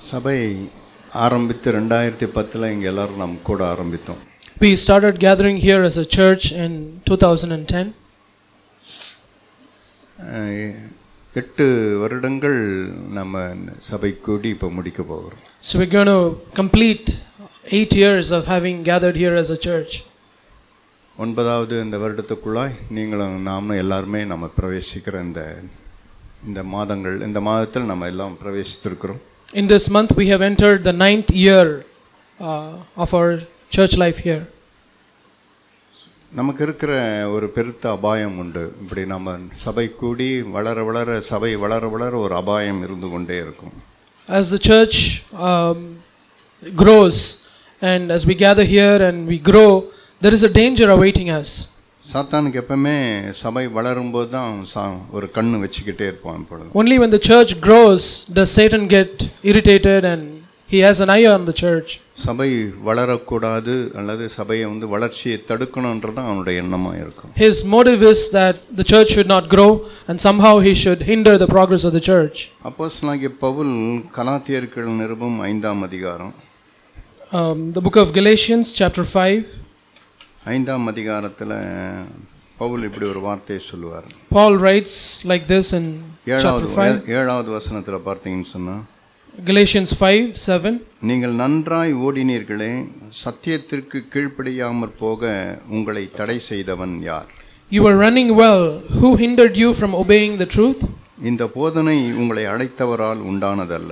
சபை ஆரம்பித்து 2010 இங்கே எல்லாரும் நம்ம கூட ஆரம்பித்தோம். We started gathering here as a church in 2010. 8 வருடங்கள் நம்ம சபை கூடி இப்போ முடிக்க போகிறோம். So we're going to complete 8 years of having gathered here as a church. 9வது இந்த வருடத்துக்குள்ளாய் நீங்களும் நாமும் எல்லாருமே நம்ம பிரவேசிக்கிற இந்த மாதத்தில் நம்ம எல்லாம் பிரவேசித்திருக்கிறோம். In this month we have entered the 9th year of our church life here. நமக்கு இருக்கிற ஒரு பெருத்த அபாயம் உண்டு. இப்படி நம்ம சபை கூடி சபை வளர ஒரு அபாயம் இருந்து கொண்டே இருக்கும். As the church grows and as we gather here and we grow, there is a danger awaiting us. சாத்தானுக்கு எப்பவுமே சபை வளரும்போது தான் ஒரு கண்ணு வச்சுக்கிட்டே இருப்பான். Only when the church grows does Satan get irritated and he has an eye on the church. சபை வளரக்கூடாது அல்லது சபையை வளர்ச்சியை தடுக்கணும்ன்றது அவனுடைய எண்ணமா இருக்கும். His motive is that the church should not grow and somehow he should hinder the progress of the church. அப்போஸ்தலனாகிய பவுல் கலாத்தியர்கள் நிருபம் 5ஆம் அதிகாரம், the book of Galatians chapter 5, 5ஆம் அதிகாரத்துல பவுல் இப்படி ஒரு வார்த்தையை சொல்லுவார். Paul writes like this in chapter 5. 7வது வசனத்துல பார்த்தீங்கன்னு சொன்னா, Galatians 5:7, நீங்கள் நன்றாய் ஓடினீர்களே, சத்தியத்திற்கு கீழ்ப்படியாமற் போக உங்களை தடை செய்தவன் யார்? You were running well, who hindered you from obeying the truth? இந்த போதனை உங்களை அழைத்தவரால் உண்டானதல்ல.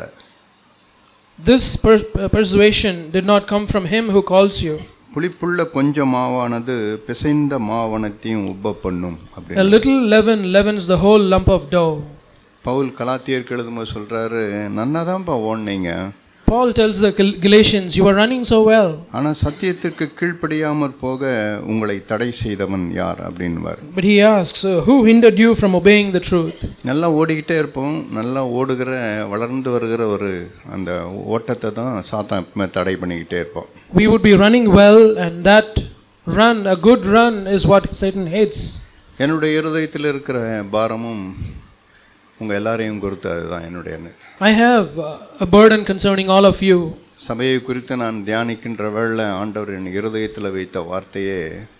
This persuasion did not come from him who calls you. புளிப்புள்ள கொஞ்ச மாவானது பிசைந்த மாவனத்தையும் உப்ப பண்ணும். A little leaven leavens the whole lump of dough. Pavul கலாத்தியருக்கு எழுதும்போது சொல்றாரு, நன்னாதான்ப்பா ஓடுனீங்க. Paul tells the Galatians, you were running so well. ஆனா சத்தியத்திற்கு கீழ்ப்படியாமற் போக உங்களை தடை செய்தவன் யார் அப்படின்வார். But he asks, who hindered you from obeying the truth? நல்லா ஓடிக்கிட்டே இருப்போம். நல்லா ஓடுகிற வளர்ந்து வருகிற ஒரு அந்த ஓட்டத்தை தான் சாத்தான் எப்பவுமே தடை பண்ணிக்கிட்டே இருப்போம். We would be running well and that run, a good run, is what Satan hates. என்னுடைய இருதயத்தில் இருக்கிற பாரமும் உங்க எல்லாரையும் குறித்து அதுதான் என்னுடைய. I have a burden concerning all of you. சபையை குறித்து நான் தியானிக்கின்ற வேளை ஆண்டவர் என் இருதயத்தில் வைத்த வார்த்தையே,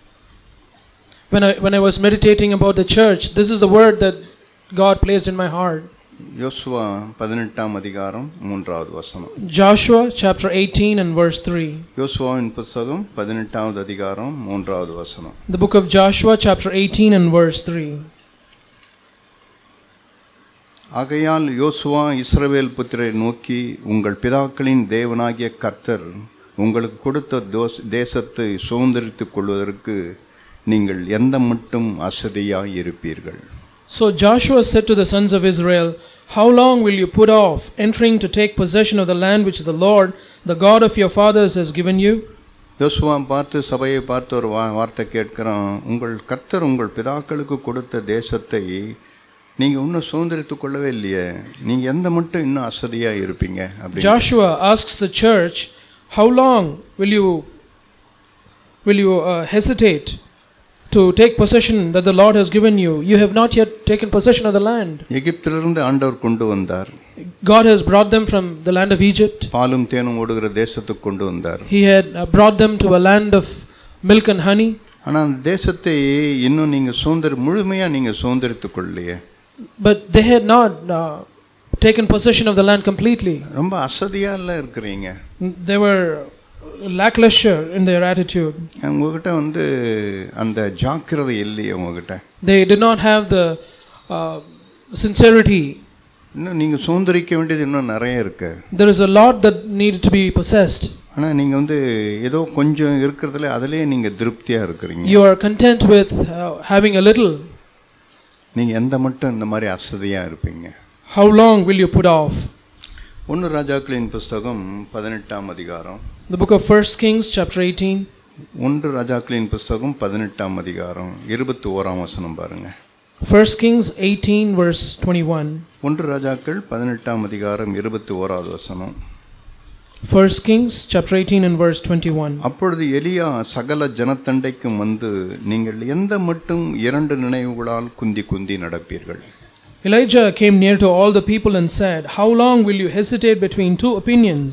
when I was meditating about the church, this is the word that God placed in my heart. யோசுவா 18ஆம் அதிகாரம் 3வது வசனம். Joshua chapter 18 and verse 3. யோசுவாவின் புத்தகம் 18வது அதிகாரம் 3வது வசனம். The book of Joshua chapter 18 and verse 3. ஆகையால் யோசுவா இஸ்ரவேல் புத்திரரை நோக்கி, உங்கள் பிதாக்களின் தேவனாகிய கர்த்தர் உங்களுக்கு கொடுத்த தேசத்தை சுதந்தரித்துக் கொள்வதற்கு நீங்கள் எந்த மட்டும் அசதியாய் இருப்பீர்கள்? So Joshua said to the sons of Israel, how long will you put off entering to take possession of the land which the Lord, the God of your fathers, has given you? யோசுவா பார்த்து சபையை பார்த்து ஒரு வார்த்தை கேட்கிறான், உங்கள் கர்த்தர் உங்கள் பிதாக்களுக்கு கொடுத்த தேசத்தை நீங்க இன்னும் சுதந்திரித்துக் கொள்ளவே இல்லையே, நீங்க எந்த மட்டும் இன்னும் அசதியா இருப்பீங்க அப்படி. Joshua asks the church, how long will you hesitate to take possession that the Lord has given you? You have not yet taken possession of the land. எகிப்திலிருந்து ஆண்டவர் கொண்டு வந்தார். God has brought them from the land of Egypt. பாலும் தேனும் ஓடுகிற தேசத்துக்கு கொண்டு வந்தார். He had brought them to a land of milk and honey. ஆனா அந்த தேசத்தை இன்னும் நீங்க முழுமையா நீங்க சுதந்திரித்துக் கொள்ளலையே. But they had not taken possession of the land completely. ரொம்ப அசதியா இருக்கறீங்க. They were lackluster in their attitude. உங்ககிட்ட அந்த ஜாக்கிரதை இல்லையே உங்ககிட்ட. They did not have the sincerity. இன்னும் நீங்க சுதந்திரிக்க வேண்டியது இன்னும் நிறைய இருக்கு. There is a lot that needed to be possessed. ஆனா நீங்க ஏதோ கொஞ்சம் இருக்குறதுல அதிலே நீங்க திருப்தியா இருக்கறீங்க. You are content with having a little. நீங்க எந்த மட்டும் இந்த மாதிரி அசதியா இருப்பீங்க? How long will you put off? 1 ராஜாக்களின் புத்தகம் 18ஆம் அதிகாரம். The book of 1 Kings chapter 18. 1 ராஜாக்களின் புத்தகம் 18ஆம் அதிகாரம் 21ஆம் வசனம் பாருங்க. 1 Kings 18 verse 21. 1 ராஜாக்கள் 18ஆம் அதிகாரம் 21வது வசனம். 1 Kings chapter 18 and verse 21. அப்பொழுது எலியா சகல ஜனத்தண்டைக்கும் வந்து, நீங்கள் எந்த மட்டும் 2 நினைவுகளால் குந்தி நடப்பீர்கள்? Elijah came near to all the people and said, "How long will you hesitate between two opinions?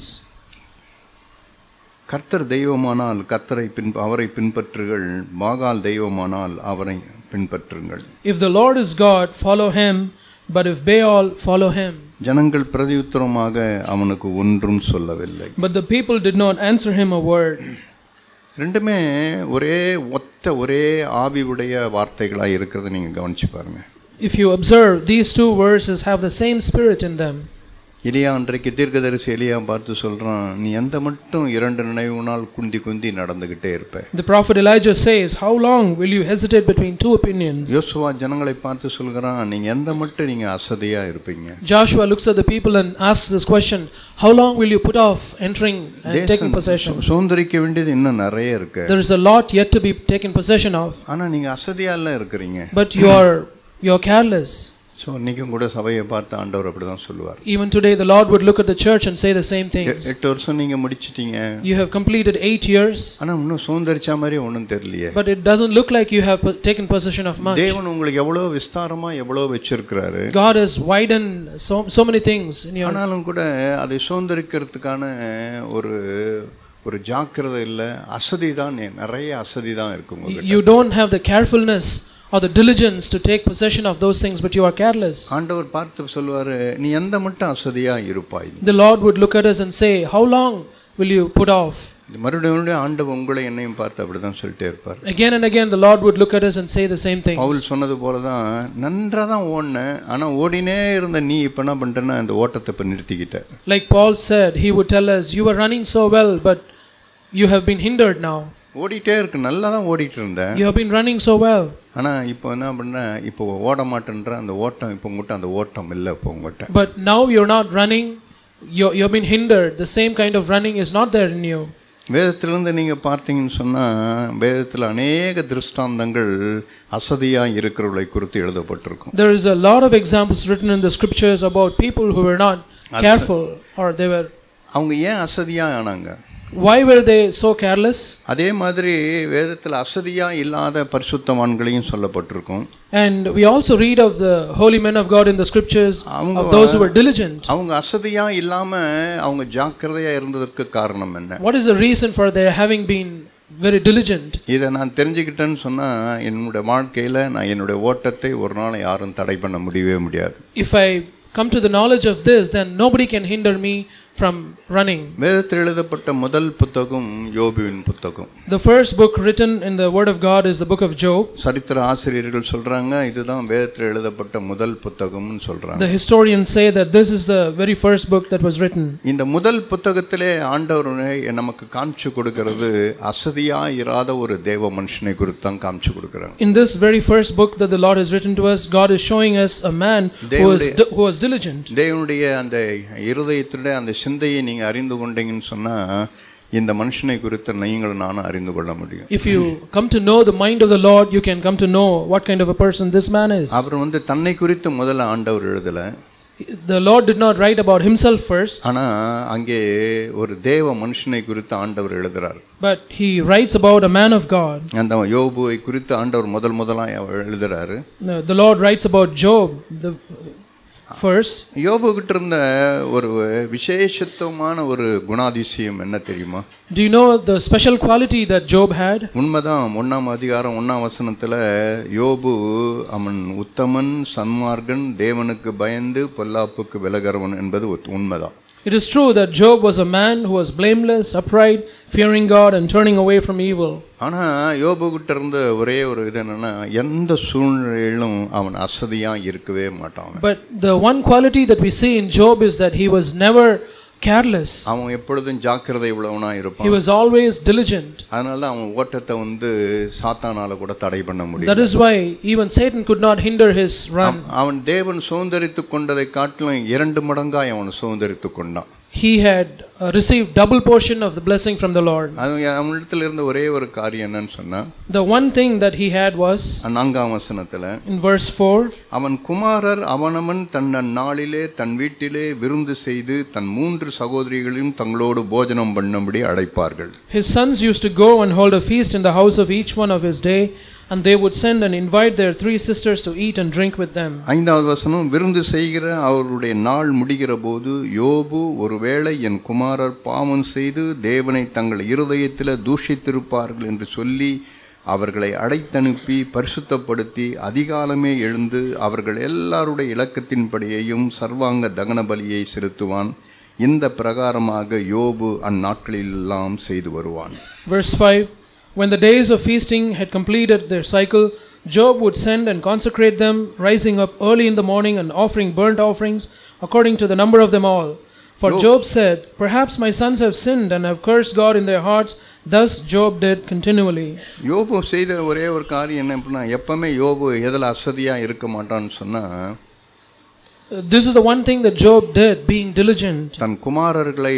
கர்த்தர் தெய்வமானால் அவரை பின்பற்றுங்கள், பாகால் தெய்வமானால் அவரை பின்பற்றுங்கள். If the Lord is God, follow him, but if Baal, follow him." ஜனங்கள் பிரதியுத்தரமாக அவனுக்கு ஒன்றும் சொல்லவில்லை. But the people did not answer him a word. ரெண்டுமே ஒரே ஆவி உடைய வார்த்தைகளாக இருக்கிறத நீங்கள் கவனிச்சு பாருங்க. If you observe, these two verses have the same spirit in them. எலியா அன்றைக்கு தீர்க்கதரிசி எலியா பார்த்து சொல்றான், நீ எந்த மட்டும் 2 நினைவுனால் குந்தி நடந்துகிட்டே இருப்ப. The prophet Elijah says, "How long will you hesitate between two opinions?" யோசுவா ஜனங்களை பார்த்து சொல்கிறான், நீங்க எந்த மட்டும் நீங்க அசதியா இருப்பீங்க. Joshua looks at the people and asks this question, "How long will you put off entering and taking possession?" சுதந்திரிக்க வேண்டியது இன்னும் நிறைய இருக்கு. There is a lot yet to be taken possession of. ஆனா நீங்க அசதியா இல்ல இருக்கீங்க. But you are careless. So நீங்க கூட சபையை பார்த்து ஆண்டவர் அப்படிதான் சொல்லுவார். Even today the Lord would look at the church and say the same things. 8 வருஷம் நீங்க முடிச்சிட்டீங்க. You have completed 8 years. ஆனா இன்னும் சுதந்திரிச்ச மாதிரி ஒண்ணும் தெரியலையே. But it doesn't look like you have taken possession of much. தேவன் உங்களுக்கு எவ்வளவு விஸ்தாரமா எவ்வளவு வெச்சிருக்காரு. God has widened so many things in your. ஆனாலும் கூட அதை சுதந்திரிக்கிறதுக்கான ஒரு ஜாக்கிரதை இல்ல, அசதி தான், நிறைய அசதி தான் இருக்கு உங்களுக்கு. You don't have the carefulness or the diligence to take possession of those things, but you are careless. ஆண்டவர் பார்த்து சொல்வாரு, நீ எந்த மட்டும் அசதியா இருப்பாய். The Lord would look at us and say, "How long will you put off?" மறுபடியும் ஆண்டவர் உங்களை என்னையும் பார்த்து அப்படிதான் சொல்லிட்டே இருப்பார். Again and again the Lord would look at us and say the same things. Pavul சொன்னது போல தான், நன்றா தான் ஓடுன, ஆனா ஓடினே இருந்த நீ இப்ப என்ன பண்றேன்னா இந்த ஓட்டத்தை இப்ப நிறுத்திக்கிட்ட. Like Paul said, he would tell us, "You were running so well, but you have been hindered now." ஓடிட்டே இருக்கு, நல்லா தான் ஓடிட்டு இருந்தேன். You have been running so well. ஆனா இப்போ என்ன பண்ற, இப்போ ஓட மாட்டேன்ற அந்த ஓட்டம் இப்போ உங்ககிட்ட அந்த ஓட்டம் இல்ல இப்போ உங்ககிட்ட. But now you're not running, you have been hindered. The same kind of running is not there in you. வேதத்திலிருந்து நீங்க பார்த்தீங்கன்னு சொன்னா, வேதத்துல अनेक திருஷ்டாந்தங்கள் அசதியா இருக்கிறவர்களை குறித்து எழுதப்பட்டிருக்கும். There is a lot of examples written in the scriptures about people who were not careful, or they were. அவங்க ஏன் அசதியா ஆனாங்க? Why were they so careless? அதே மாதிரி வேதத்துல அசதியா இல்லாத பரிசுத்தவான்களையும் சொல்லப்பட்டிருக்கும். And we also read of the holy men of God in the scriptures, of those who were diligent. அவங்க அசதியா இல்லாம அவங்க ஜாக்கிரதையா இருந்ததற்கு காரணம் என்ன? What is the reason for their having been very diligent? இதை நான் தெரிஞ்சுக்கிட்டேன்னு சொன்னா என்னுடைய வாழ்க்கையில நான் என்னுடைய ஓட்டத்தை ஒரு நாள் யாரும் தடை பண்ண முடியாது. If I come to the knowledge of this, then nobody can hinder me from running. வேதத்தில் எழுதப்பட்ட முதல் புத்தகம் யோபுவின் புத்தகம். The first book written in the word of God is the book of Job. சரித்திர ஆசிரியர்கள் சொல்றாங்க இதுதான் வேதத்தில் எழுதப்பட்ட முதல் புத்தகம்னு சொல்றாங்க. The historians say that this is the very first book that was written. இந்த முதல் புத்தகத்திலே ஆண்டவர் நமக்கு காமிச்சு கொடுக்கிறது அசதியா இராத ஒரு தேவ மனுஷனை குறித்து தான் காமிச்சு கொடுக்கிறாங்க. In this very first book that the Lord has written to us, God is showing us a man who was diligent. தேவனுடைய அந்த இருதயத்திலே அந்த சிந்தையை நீங்க அறிந்து கொண்டீங்கன்னு சொன்னா இந்த மனுஷனை குறித்து நீங்களும் நானும் அறிந்து கொள்ள முடியும். If you come to know the mind of the Lord, you can come to know what kind of a person this man is. அவர் தன்னை குறித்து முதல்ல ஆண்டவர் எழுதல. The Lord did not write about himself first. ஆனா அங்கே ஒரு தேவ மனுஷனை குறித்து ஆண்டவர் எழுதுறார். But he writes about a man of God. அந்த யோபுவை குறித்து ஆண்டவர் முதலா எழுதுறாரு. The Lord writes about Job the first. யோபு கிட்ட இருந்த ஒரு விசேஷமான ஒரு குணாதிசயம் என்ன தெரியுமா? Do you know the special quality that Job had? உண்மைதான். 1ஆம் அதிகாரம் 1ஆம் வசனத்துல யோபு அவன் உத்தமன், சன்மார்க்கன், தேவனுக்கு பயந்து பொல்லாப்புக்கு விலகிறவன் என்பது உண்மைதான். It is true that Job was a man who was blameless, upright, fearing God and turning away from evil. ஆனா யோபு கிட்ட இருந்த ஒரே ஒரு இது என்னன்னா எந்த சூழ்நிலையிலும் அவன் அசதியா இருக்கவே மாட்டான். But the one quality that we see in Job is that he was never careless. அவன் எப்பொழுதும் ஜாக்கிரதை உள்ளவனா இருப்பான். He was always diligent. அதனால அவன் ஓட்டத்தை சாத்தானால கூட தடை பண்ண முடியல. That is why even Satan could not hinder his run. அவன் தேவன் சுதந்தரித்துக் கொண்டதை காட்டிலும் 2 மடங்காய் அவன் சுதந்தரித்துக் கொண்டான். He had received double portion of the blessing from the Lord. அவனிடத்தில் இருந்த ஒரே ஒரு காரியம் என்னன்னு சொன்னா, the one thing that he had was 4ஆம் வசனத்துல in verse 4, அவன் குமாரர் அவனவன் தன் நாளிலே தன் வீட்டிலே விருந்து செய்து தன் 3 சகோதரிகளையும் தங்களோடு போஜனம் பண்ணும்படி அழைப்பார்கள். His sons used to go and hold a feast in the house of each one of his day, and they would send and invite their 3 sisters to eat and drink with them. ஐந்தாவது வசனம், விருந்து செய்கிற அவருடைய நாள் முடிகிற போது யோபு, ஒருவேளை என் குமாரர் பாவம் செய்து தேவனை தங்கள் இருதயத்தில் தூஷித்திருப்பார்கள் என்று சொல்லி அவர்களை அடைத்தனுப்பி பரிசுத்தப்படுத்தி அதிகாலமே எழுந்து அவர்கள் எல்லாருடைய இலக்கத்தின்படியையும் சர்வாங்க தகன பலியை செலுத்துவான். இந்த பிரகாரமாக யோபு அந்நாட்களிலெல்லாம் செய்து வருவான். Verse 5, when the days of feasting had completed their cycle, Job would send and consecrate them, rising up early in the morning and offering burnt offerings according to the number of them all. For Job said, perhaps my sons have sinned and have cursed God in their hearts. Thus Job did continually. யோபு செய்த ஒரே ஒரு காரியம் என்ன அப்படின்னா, எப்பவுமே யோபு எதில் அசதியாக இருக்க மாட்டான்னு சொன்னால், this is the one thing that Job did, being diligent. தன் குமாரர்களை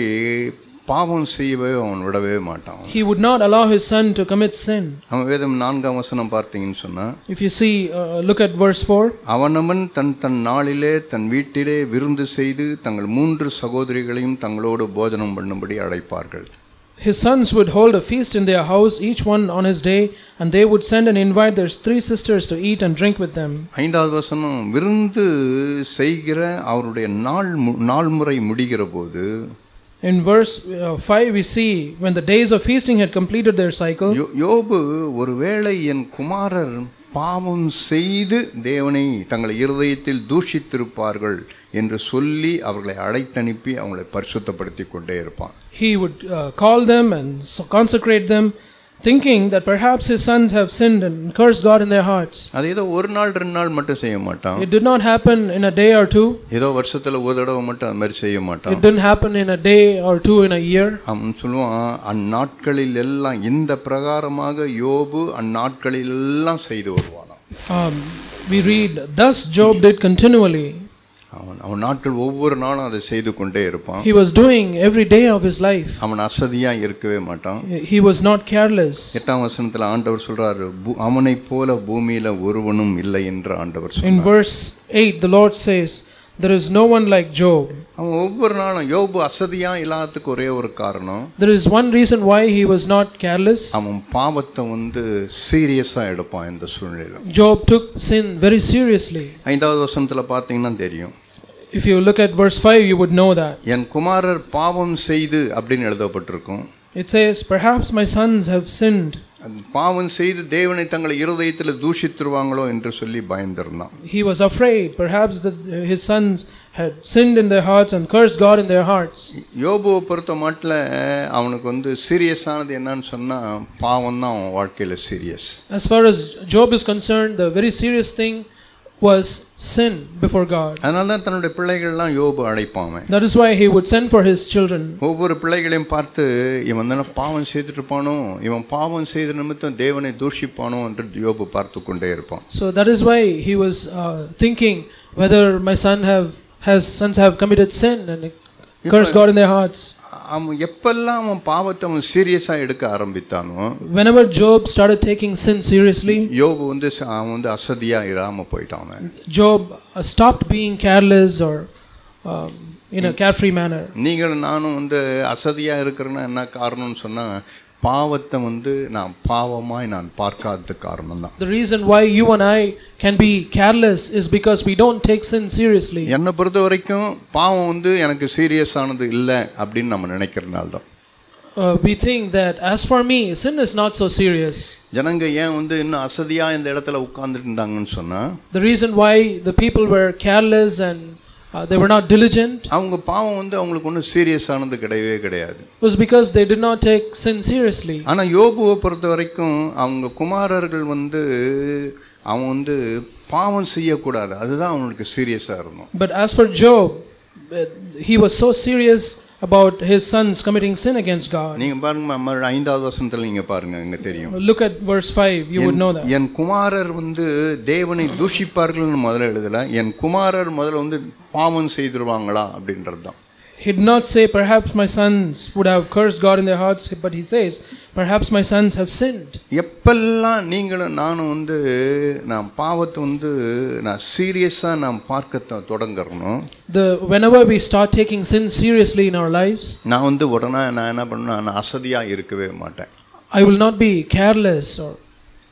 பாவம் செய்யவே அவன் விடவே மாட்டான். He would not allow his son to commit sin. அவன் வேதம் 4ஆம் வசனம் பார்த்தீங்கன்னு சொன்னா, if you see, look at verse 4. அவனவன் தன் நாளிலே தன் வீட்டிலே விருந்து செய்து தங்கள் 3 சகோதரிகளையும் தங்களோடு போஜனம் பண்ணும்படி அழைப்பார்கள். His sons would hold a feast in their house, each one on his day, and they would send and invite their 3 sisters to eat and drink with them. 5வது வசனம், விருந்து செய்கிற அவருடைய நாள் முறை முடிகிற போது, in verse 5 we see, when the days of feasting had completed their cycle, யோபு, ஒருவேளை என் குமாரர் பாவம் செய்து தேவனை தங்கள் இருதயத்தில் தூஷித்திருப்பார்கள் என்று சொல்லி அவர்களை அழைத்தனுப்பி அவங்களை பரிசுத்தப்படுத்தி கொண்டே இருப்பான். He would call them and consecrate them, thinking that perhaps his sons have sinned and cursed God in their hearts. அது ஏதோ ஒரு நாள் 2 நாள் மட்டும் செய்ய மாட்டான். It did not happen in a day or two. ஏதோ வருஷத்துல ஒரு தடவை மட்டும் அந்த மாதிரி செய்ய மாட்டான். It didn't happen in a day or two in a year. அவன் சொல்லுவான், அந்நாட்களில் எல்லாம் இந்த பிரகாரமாக யோபு அந்நாட்களில் எல்லாம் செய்து வருவானாம். We read, thus Job did continually. அவன் நாட்கள் ஒவ்வொரு நாளும் அதை செய்து கொண்டே இருப்பான். He was doing every day of his life. அவன் அசதியா இருக்கவே மாட்டான். He was not careless. 8ஆம் வசனத்துல ஆண்டவர் சொல்றாரு, அவனைப் போல பூமியில ஒருவனும் இல்லை என்று ஆண்டவர் சொல்றார். In verse 8 the Lord says, there is no one like Job. அவன் ஒவ்வொரு நாளும் யோபு அசதியா இல்லாததுக்கு ஒரே ஒரு காரணம், there is one reason why he was not careless. அவன் பாவத்தை சீரியஸா எடுப்பான். இந்த சூழ்நிலையில Job took sin very seriously. 5வது வசனத்துல பாத்தீங்கன்னா தெரியும். If you look at verse 5 you would know that. என் குமாரர் பாவம் செய்து அப்படின்னு எழுதப்பட்டிருக்கும். It says, perhaps my sons have sinned. பாவம் செய்து தேவனை தங்கள் இருதயத்தில் தூஷித்துருவாங்களோ என்று சொல்லி பயந்திருந்தான். He was afraid perhaps that his sons had sinned in their hearts and cursed God in their hearts. யோபுவை பொறுத்த மாட்டில் அவனுக்கு சீரியஸானது என்னன்னு சொன்னா, பாவம் தான் அவன் வாழ்க்கையில serious. As far as Job is concerned, the very serious thing was sin before God. அதனால தான் தன்னுடைய பிள்ளைகள்லாம் யோபு அழைப்பான். That is why he would send for his children. ஒவ்வொரு பிள்ளைகளையும் பார்த்து, இவன் தான பாவம் செய்துட்டு இருப்பானோ, இவன் பாவம் செய்த நிமித்தம் தேவனை தூஷிப்பானோ என்று யோபு பார்த்து கொண்டே இருப்பான். So that is why he was thinking whether my sons have committed sin and cursed God in their hearts. அவன் எப்பெல்லாம் அவன் பாவத்தை அவன் சீரியஸா எடுக்க ஆரம்பித்தானோ, whenever Job started taking sin seriously, யோபு அவன் அசதியா இராம போயிட்டான். Job stopped being careless or in a carefree manner. நீங்களும் நானும் அசதியா இருக்கிறேன்னா என்ன காரணம்னு சொன்னா, பாவத்தை நான் பாவமாய் நான் பார்க்காத காரணம் தான். The reason why you and I can be careless is because we don't take sin seriously. என்னை பொறுத்த வரைக்கும் பாவம் எனக்கு சீரியஸ் ஆனது இல்லை அப்படின்னு நம்ம நினைக்கிறனால தான். We think that as for me sin is not so serious. ஜனங்க ஏன் இன்னும் அசதியா இந்த இடத்துல உட்கார்ந்துட்டு இருந்தாங்கன்னு சொன்னா, the reason why the people were careless and they were not diligent, அவங்க பாவம் அவங்களுக்கு ஒன்றும் சீரியஸ் ஆனது கிடையவே கிடையாது. was because they did not take sin seriously. ஆனா யோபுவை பொறுத்த வரைக்கும் அவங்க குமாரர்கள் அவன் பாவம் செய்யக்கூடாது, அதுதான் அவனுக்கு சீரியஸா இருக்கும். But as for Job, he was so serious about his sons committing sin against God. நீங்க பாருங்க, 5வது வசனத்துல நீங்க பாருங்க, அங்க தெரியும். Look at verse 5, you would know that. என் குமாரர் தேவனை தூஷிப்பார்கள்னு முதல்ல எழுதல, என் குமாரர் முதல்ல பாவம் செய்திருவாங்களா அப்படின்றதுதான். He did not say perhaps my sons would have cursed God in their hearts, but he says perhaps my sons have sinned. எப்பெல்லாம் நீங்களும் நானும் நான் பாவத்தை நான் சீரியஸா நான் பார்க்க தொடங்கறனோ, whenever we start taking sin seriously in our lives, நான் உடனே நான் என்ன பண்ணுவேன், நான் அசதியா இருக்கவே மாட்டேன். I will not be careless or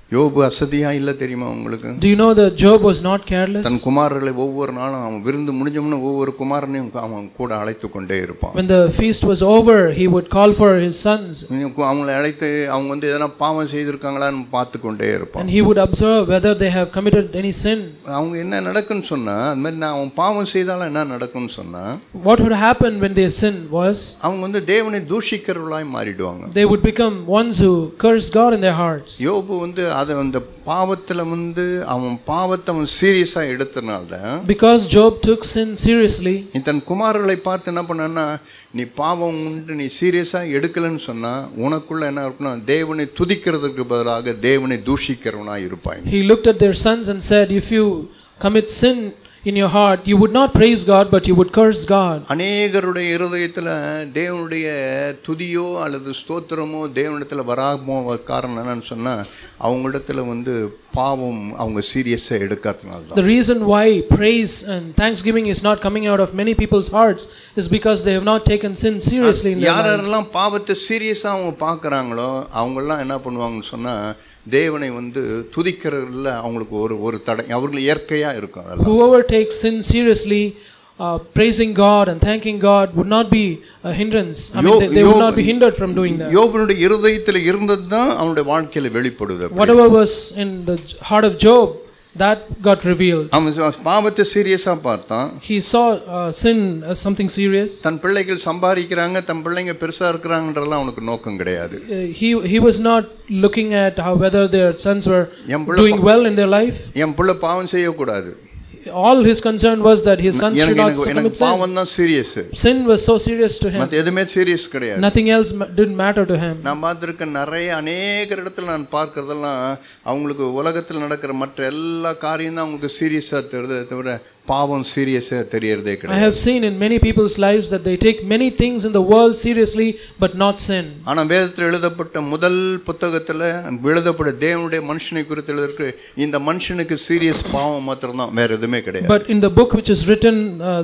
யோபு அசதியா இல்ல தெரியுமா உங்களுக்கு? Do you know that Job was not careless? தன் குமாரர்களை ஒவ்வொரு நாளும் அவன் விருந்து முடிஞ்சோம்னா ஒவ்வொரு குமாரனையும் அவன் கூட அழைத்து கொண்டே இருப்பான். When the feast was over, he would call for his sons. அவங்களை அழைத்து அவங்க வந்து எதனா பாவம் செய்திருக்காங்களான்னு பார்த்து கொண்டே இருப்பான். And he would observe whether they have committed any sin. அவங்க என்ன நடக்குன்னு சொன்னா, அந்த மாதிரி நான் அவன் பாவம் செய்தாலும் என்ன நடக்கும்னு சொன்னா, what would happen when they sin was அவங்க வந்து தேவனை தூஷிக்கிறவர்களாய் மாறிடுவாங்க. they would become ones who curse God in their hearts. யோபு வந்து அந்த பாவத்துல வந்து அவன் பாவத்தை அவன் சீரியஸா எடுத்தனால்தான், because Job took sin seriously, தன் குமாரர்களை பார்த்து என்ன பண்ணான்னா, நீ பாவம் உண்டு நீ சீரியஸா எடுக்கலன்னு சொன்னா உனக்குள்ள என்ன இருக்குன்னா தேவனை துதிக்கிறதுக்கு பதிலாக தேவனை தூஷிக்கிறவனா இருப்பாய். he looked at their sons and said, if you commit sin in your heart, you would not praise God but you would curse God. அநேகருடைய இருதயத்துல தேவனுடைய துதியோ அல்லது ஸ்தோத்திரமோ தேவனிடத்துல வராமோ காரணம் என்னன்னு சொன்னா, அவங்களிடத்துல வந்து பாவம் அவங்க சீரியஸா எடுக்காதனால. The reason why praise and thanksgiving is not coming out of many people's hearts is because they have not taken sin seriously in their lives. யாரெல்லாம் பாவத்தை சீரியஸா அவங்க பார்க்கறாங்களோ அவங்க எல்லாம் என்ன பண்ணுவாங்கன்னு சொன்னா, தேவனை வந்து துதிக்கிறதுல அவங்களுக்கு ஒரு தடை அவர்கள் இயற்கையா இருக்கும். whoever takes sin seriously, praising God and thanking God would not be a hindrance. I mean, they would not be hindered from doing that. யோபுடைய இருதயத்தில் இருந்தது தான் அவனுடைய வாழ்க்கையில வெளிப்படுது. whatever was in the heart of Job, that got revealed. அவன் பாவத்தை சீரியஸா பார்த்தான். he saw sin as something serious. தன் பிள்ளைகள் சம்பாதிக்கிறாங்க, தன் பிள்ளைங்க பெருசா இருக்கறாங்கன்றதெல்லாம் அவனுக்கு நோக்கம் கிடையாது. he was not looking at how whether their sons were doing well in their life. என் பிள்ளை பாவம் செய்ய கூடாது. all his concern was that his sons should not commit sin. பாவம் தான் serious. sin was so serious to him. மத்த எதுமே serious கிடையாது. nothing else didn't matter to him. நான் பார்த்திருக்க நிறைய அநேக இடத்துல நான் பார்க்கிறதெல்லாம் அவங்களுக்கு உலகத்தில் நடக்கிற மற்ற எல்லா காரியம் தான் அவங்களுக்கு சீரியஸா தெரியுதே தவிர பாவம் சீரியஸா தெரியறதே கிடையாது. I have seen in many people's lives that they take many things in the world seriously but not sin. ஆனா வேதத்தில் எழுதப்பட்ட முதல் புத்தகத்துல எழுதப்பட்ட தேவனுடைய மனுஷனை குறித்து எழுதிருக்கு, இந்த மனுஷனுக்கு சீரியஸ் பாவம் மாத்திரம் தான், வேற எதுவுமே கிடையாது. But in the book which is written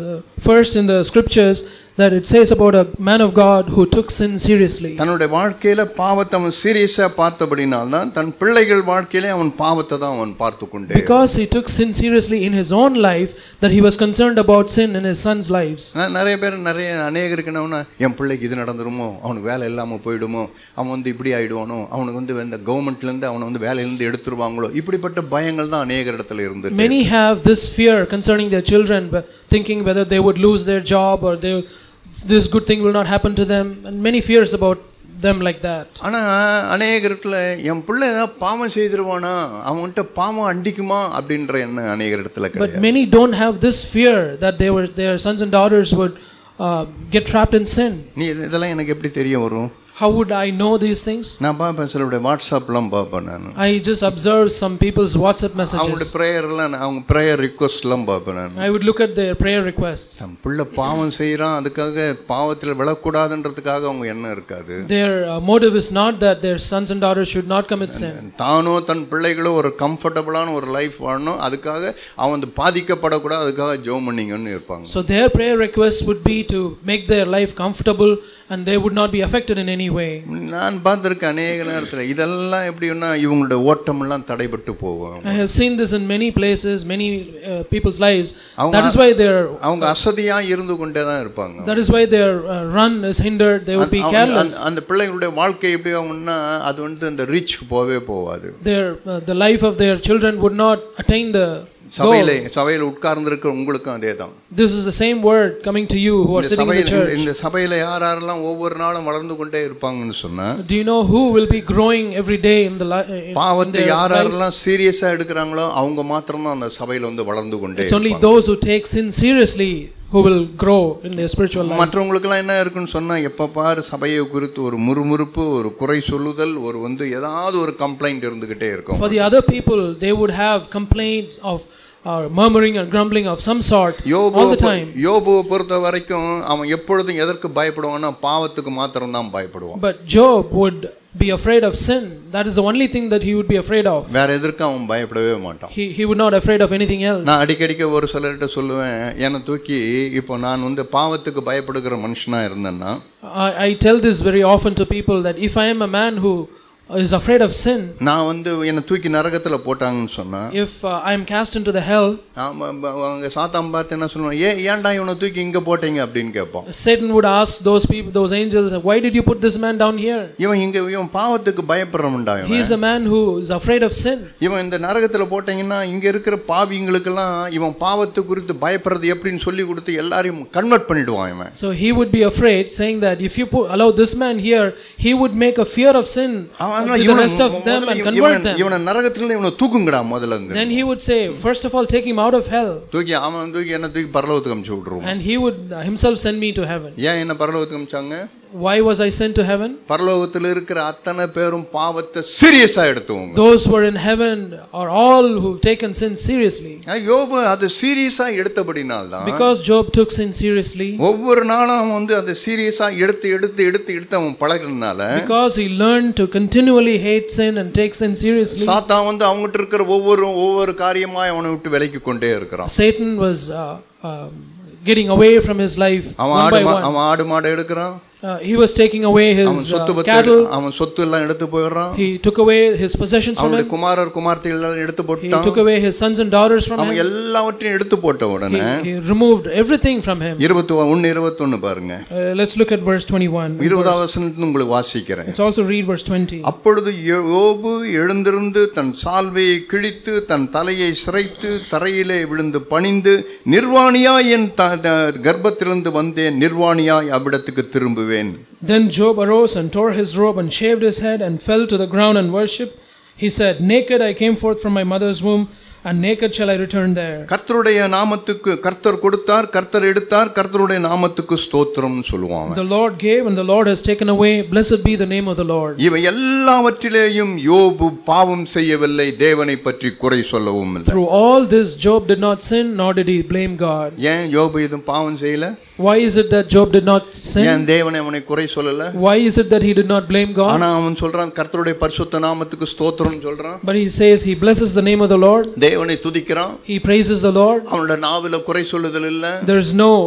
first in the scriptures, that it says about a man of God who took sin seriously. தன்னுடைய வாழ்க்கையில பாவத்தை அவன் சீரியஸா பார்த்தபடினால தான் தன் பிள்ளைகள் வாழ்க்கையில அவன் பாவத்தை தான் அவன் பார்த்துக்கொண்டே. because he took sin seriously in his own life, that he was concerned about sin in his sons' lives. நிறைய பேர் அநேகருக்கு என்னன்னா, என் பிள்ளைக்கு இது நடந்துருமோ, அவனுக்கு வேலை இல்லாம போயிடுமோ, அவன் வந்து இப்படி ஆயிடுவானோ, அவனுக்கு வந்து இந்த கவர்மெண்ட்ல இருந்து அவனை வந்து வேலையில இருந்து எடுத்துருவாங்களோ, இப்படிப்பட்ட பயங்கள் தான் அநேக இடத்துல இருந்து. many have this fear concerning their children, thinking whether they would lose their job or this good thing will not happen to them, and many fears about them like that. ஆனா அநேகத்துல என் பிள்ளை ஏதாவது பாவம் செய்திருவானா, அவன்கிட்ட பாவம் அண்டிக்குமா அப்படின்ற என்ன அநேக இடத்துல கிடையாது. but many don't have this fear that their sons and daughters would get trapped in sin. நீ இதெல்லாம் எனக்கு எப்படி தெரிய வரும்? how would I know these things? நான் பாப்பேன், சிலருடைய வாட்ஸ்அப்லாம் பாப்பேன் நான். I just observe some people's WhatsApp messages. அவங்களுடைய பிரேயர்லாம் அவங்க பிரேயர் ரிக்வெஸ்ட்லாம் பாப்பேன் நான். I would look at their prayer requests. தம் பிள்ளை பாவம் செய்றான், அதுக்காக பாவத்துல விழக்கூடாதுன்றதுக்காக அவங்க என்ன இருக்காது. their motive is not that their sons and daughters should not commit sin. தானோ தன் பிள்ளைகளோ ஒரு கம்ஃபர்ட்டபிளான ஒரு லைஃப் வாழணும், அதுக்காக அவன் பாதிக்கப்படக்கூடாது, அதுக்காக ஜெபம் பண்ணீங்கன்னு இருப்பாங்க. so their prayer request would be to make their life comfortable and they would not be affected in any way. நான் பார்த்திருக்கேன் அநேக நேரத்துல இதெல்லாம் எப்படின்னா இவங்களுடைய ஓட்டம் எல்லாம் தடைபட்டு போகும். I have seen this in many places, many people's lives. that is why அவங்க அசதியா இருந்து கொண்டே தான் இருப்பாங்க. that is why their run is hindered. They would be careless. அந்த பிள்ளைகளுடைய வாழ்க்கை எப்படி ஆகும்னா அது வந்து அந்த ரீச் போகாது. the life of their children would not attain the சபையில உட்கார்ந்திருக்கிற உங்களுக்கும் அதேதான். this is the same word coming to you who are sitting in the church. இந்த சபையில யாரெல்லாம் ஒவ்வொரு நாளும் வளர்ந்து கொண்டே இருப்பாங்கன்னு சொன்னா, do you know who will be growing every day in the பாவத்தை யாரெல்லாம் சீரியஸா எடுக்கறாங்களோ அவங்க மாத்திரம் தான் அந்த சபையில வந்து வளர்ந்து கொண்டே இருப்பாங்க. it's only those who take sin seriously who will grow in their spiritual life. மற்றவங்களுக்குலாம் என்ன இருக்குன்னு சொன்னா, எப்ப பாரு சபையை குறித்து ஒரு முறுமுறுப்பு, ஒரு குறை சொல்லுதல், ஒரு வந்து ஏதாவது ஒரு கம்ப்ளைண்ட் இருந்துகிட்டே இருக்கும். for the other people, they would have complaints of murmuring and grumbling of some sort all the time. யோபுவை பொறுத்த வரைக்கும் அவன் எப்பொழுதும் எதற்கு பயப்படுவான்னா பாவத்துக்கு மாத்திரம் தான் பயப்படுவான். but Job would be afraid of sin. That is the only thing that he would be afraid of. வேற எதற்கு அவன் பயப்படவே மாட்டான். he would not afraid of anything else. நான் அடிக்கடி ஒரு சிலர்கிட்ட சொல்லுவேன், என்ன தூக்கி இப்போ நான் வந்து பாவத்துக்கு பயப்படுகிற மனுஷனா இருந்தேன்னா, I tell this very often to people that if I am a man who is afraid of sin, நான் என்னை தூக்கி நரகத்துல போட்டாங்கன்னு சொன்னா, if I am cast into the hell, அவங்க சாத்தான் பார்த்து என்ன சொல்லுவாங்க, ஏன்டா இவனை தூக்கி இங்க போட்டீங்க அப்படின்னு கேட்பான். Satan would ask those people, those angels, why did you put this man down here? இவன் பாவத்துக்கு பயப்படுறவன்டா. He is a man who is afraid of sin. இவன் இந்த நரகத்துல போட்டீங்கன்னா இங்க இருக்கிற பாவிங்களுக்கெல்லாம் இவன் பாவத்தை குறித்து பயப்படுறது எப்படின்னு சொல்லி கொடுத்து எல்லாரையும் கன்வெர்ட் பண்ணிடுவான் இவன். So he would be afraid, saying that if you allow this man here, he would make a fear of sin to the rest of them and convert them. இவனை நரகத்துல இவனை தூக்குங்கடா முதல்ல. Then he would say, first of all, take him out of hell. அவன் தூக்கி என்ன தூக்கி பரலோகத்துக்கு அனுப்பிச்சு விட்டுருவான். And he would himself send me to heaven. ஏன் என்ன பரலோகத்துக்கு அனுப்பிச்சாங்க? Why was I sent to heaven? பரலோகத்துல இருக்கிற அத்தனை பேரும் பாவத்தை சீரியஸா எடுத்துவாங்க. Those who are in heaven are all who've taken sin seriously. யோபு அது சீரியஸா எடுத்தபடினால தான், because Job took sin seriously, ஒவ்வொரு நாளும் அவன் அது சீரியஸா எடுத்து அவன் பழகுறதுனால, because he learned to continually hate sin and take sin seriously, சாத்தான் அவங்கிட்ட இருக்கிற ஒவ்வொரு காரியமா அவனை விட்டு விலக்கி கொண்டே இருக்கிறான். Satan was getting away from his life one by one. அவன் ஆடு மாடு எடுக்கறான். He was taking away his cattle. அவன் சொத்து எல்லாம் எடுத்து போயிடுறான். He took away his possessions from him. அவனுடைய குமாரர் குமார்த்திகள் எல்லாம் எடுத்து போட்டான். He took away his sons and daughters from him. அவன் எல்லாவற்றையும் எடுத்து போட்ட உடனே he removed everything from him. 21 பாருங்க. Let's look at verse 21. 20வது வசனத்தை உங்களுக்கு வாசிக்கிறேன். Let's also read verse 20. அப்பொழுது யோபு எழுந்திருந்து தன் சால்வையை கிழித்து தன் தலையை சிரைத்து தரையிலே விழுந்து பணிந்து, நிர்வாணியாய் என் கர்ப்பத்திலிருந்து வந்தேன், நிர்வாணியாய் அவ்விடத்துக்கு திரும்புவேன். Then Job arose and tore his robe and shaved his head and fell to the ground and worshipped. He said, naked I came forth from my mother's womb, and naked shall I return there. கர்த்தருடைய நாமத்துக்கு கர்த்தர் கொடுத்தார், கர்த்தர் எடுத்தார், கர்த்தருடைய நாமத்துக்கு ஸ்தோத்திரம்னு சொல்லுவாங்க. The Lord gave and the Lord has taken away, blessed be the name of the Lord. இவை எல்லாவற்றிலேயும் யோபு பாவம் செய்யவில்லை, தேவனை பற்றி குறை சொல்லவும் இல்லை. Through all this Job did not sin, nor did he blame God. ஏன் யோபு இதும் பாவம் செய்யல? Why is it that Job did not sin? ஏன் தேவனை அவனை குறை சொல்லல? Why is it that he did not blame God? ஆனா அவன் சொல்றான் கர்த்தருடைய பரிசுத்த நாமத்துக்கு ஸ்தோத்திரம்னு சொல்றான். But he says he blesses the name of the Lord. தேவனை துதிக்கிறான். He praises the Lord. அவனோட நாவில குறை சொல்லுதல் இல்ல. There is no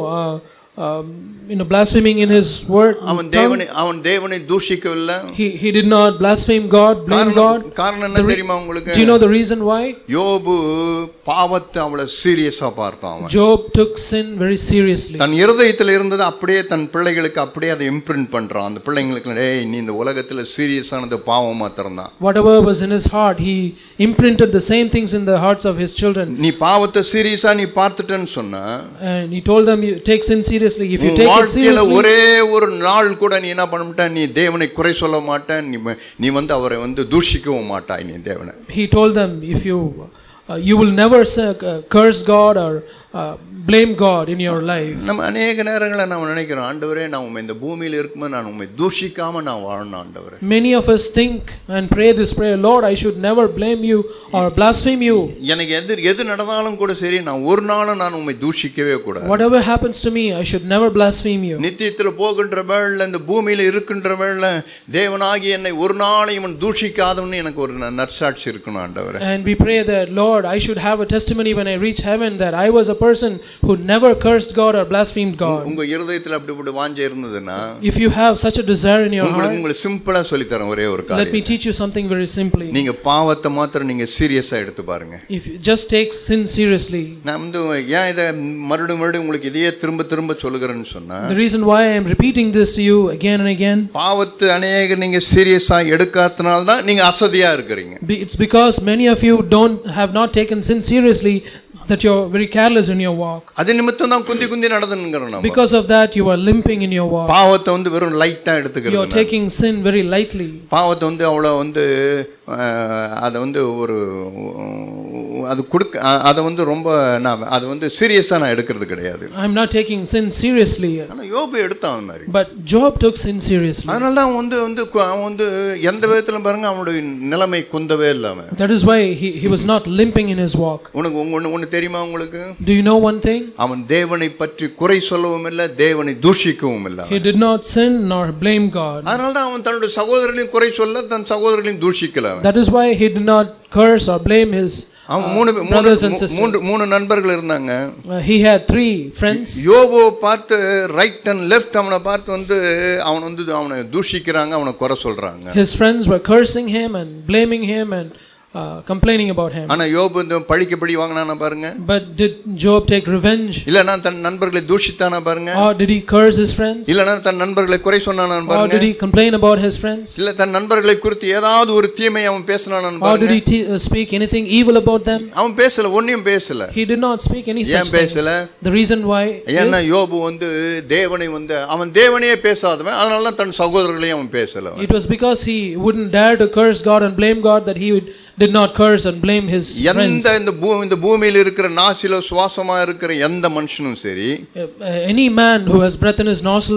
blaspheming in his word. அவன் தேவனை தூஷிக்கவில்லை. He did not blaspheme God, blame God. காரணம் என்ன தெரியுமா உங்களுக்கு? Do you know the reason why? யோபு பாவத்தை அவ்வளவு சீரியஸா பார்த்தான். Job took sin very seriously. தன் இருதயத்தில் இருந்தது அப்படியே தன் பிள்ளைகளுக்கு அப்படியே அதை இம்ப்ரிண்ட் பண்றான். அந்த பிள்ளைங்களுக்கு, டேய் நீ இந்த உலகத்துல சீரியஸானது பாவம் மாத்திரம் தான். Whatever was in his heart, he imprinted the same things in the hearts of his children. நீ பாவத்தை சீரியஸா நீ பார்த்துட்டேன்னு சொன்னா, and he told them, you take sin seriously. If you take it seriously, ஒரே ஒரு நாள் கூட நீ என்ன பண்ண மாட்ட, நீ தேவனை குறை சொல்ல மாட்ட, நீ அவரை தூஷிக்கவும் மாட்டாய் நீ தேவனை. He told them, if you will never curse God or blame God in your life. நம்ம अनेक நேரங்களில் நாம் நினைக்கிறோம், ஆண்டவரே நான் இந்த பூமியில் இருக்கும்போது நான் உம்மை தூஷிக்காம நான் வாழணும் ஆண்டவரே. Many of us think and pray this prayer, Lord, I should never blame you or blaspheme you. எனக்கு எது நடந்தாலும் கூட சரி, நான் ஒரு நாளும் நான் உம்மை தூஷிக்கவே கூடாது. Whatever happens to me, I should never blaspheme you. நித்தியத்தில் போகின்ற வேளையில் இந்த பூமியில் இருக்கின்ற வேளையில் தேவனாகி என்னை ஒரு நாளையும் தூஷிக்காதவன்னு எனக்கு ஒரு நற்சாட்சி இருக்கணும் ஆண்டவரே. And we pray that, Lord, I should have a testimony when I reach heaven that I was a person who never cursed God or blasphemed God. உங்க இருதயத்தில் அப்படி வாஞ்சை இருந்ததுன்னா, if you have such a desire in your heart, உங்களுக்கு சிம்பிளா சொல்லி தரேன் ஒரே ஒரு காரியம். let me teach you something very simply. நீங்க பாவத்தை மாத்திரம் நீங்க சீரியஸா எடுத்து பாருங்க. if you just take sin seriously. நான் ஏன் இத மறுபடியும் உங்களுக்கு இதையே திரும்ப சொல்லுகிறேன்னு சொன்னா, the reason why I am repeating this to you again and again, பாவத்தை அநேக நீங்க சீரியஸா எடுக்காதனால தான் நீங்க அசதியா இருக்கீங்க. it's because many of you have not taken sin seriously that you are very careless in your walk. அது நிமித்தம் தான் குந்தி நடந்துங்கறோம். because of that you are limping in your walk. பாவத்தை வெறும் லைட்டா எடுத்துக்கிறீங்க. you are taking sin very lightly. பாவத்தை அவ்வளவு அதை ஒரு அது கொடுக்க அதை ரொம்ப நான் அதை சீரியஸா நான் எடுக்கிறது கிடையாது. I am not taking sin seriously. ஆனா யோபு எடுத்தான் அந்த மாதிரி. but Job took sin seriously. அதனால தான் அவன் எந்த விதத்திலும் பாருங்க அவனுடைய நிலைமை குந்தவே இல்லாம. that is why he was not limping in his walk. ஒன்னு தெரியுமா உங்களுக்கு? do you know one thing? அவன் தேவனை பற்றி குறை சொல்லவும் இல்லை, தேவனை தூஷிக்கவும் இல்லை. he did not sin nor blame God. அதனால தான் அவன் தன்னுடைய சகோதரனையும் குறை சொல்ல, தன் சகோதரனையும் தூஷிக்கல. that is why he did not curse or blame his brothers and sisters. மூணு நண்பர்கள் இருந்தாங்க. He had 3 friends. யோபு பார்த்து ரைட் அண்ட் லெஃப்ட் அவனை பார்த்து அவனை தூஷிக்கிறாங்க, அவனை குறை சொல்றாங்க. His friends were cursing him and blaming him and complaining about him. ஆனா யோபு பழிக்கு வாங்குனானா பாருங்க. But did Job take revenge? இல்லனா தன் நண்பர்களை தூஷித்தானா பாருங்க. Or did he curse his friends? இல்லனா தன் நண்பர்களை குறை சொன்னானா பாருங்க. Or did he complain about his friends? இல்ல தன் நண்பர்களை குறித்து ஏதாவது ஒரு தீமை அவன் பேசினானா பாருங்க. Or did he speak anything evil about them? அவன் பேசல, ஒண்ணும் பேசல. He did not speak any such things. பேசல? The reason why ஏன்னா யோபு தேவனை அவன் தேவனையே பேசாதவன், அதனால தான் தன் சகோதரர்களையும் அவன் பேசல. It was because he wouldn't dare to curse God and blame God that he did not curse and blame his friends. இந்த பூமியில் இருக்கிற நாசில சுவாசமா இருக்கிற எந்த மனுஷனும் சரி, any man who has breath in his nostrils,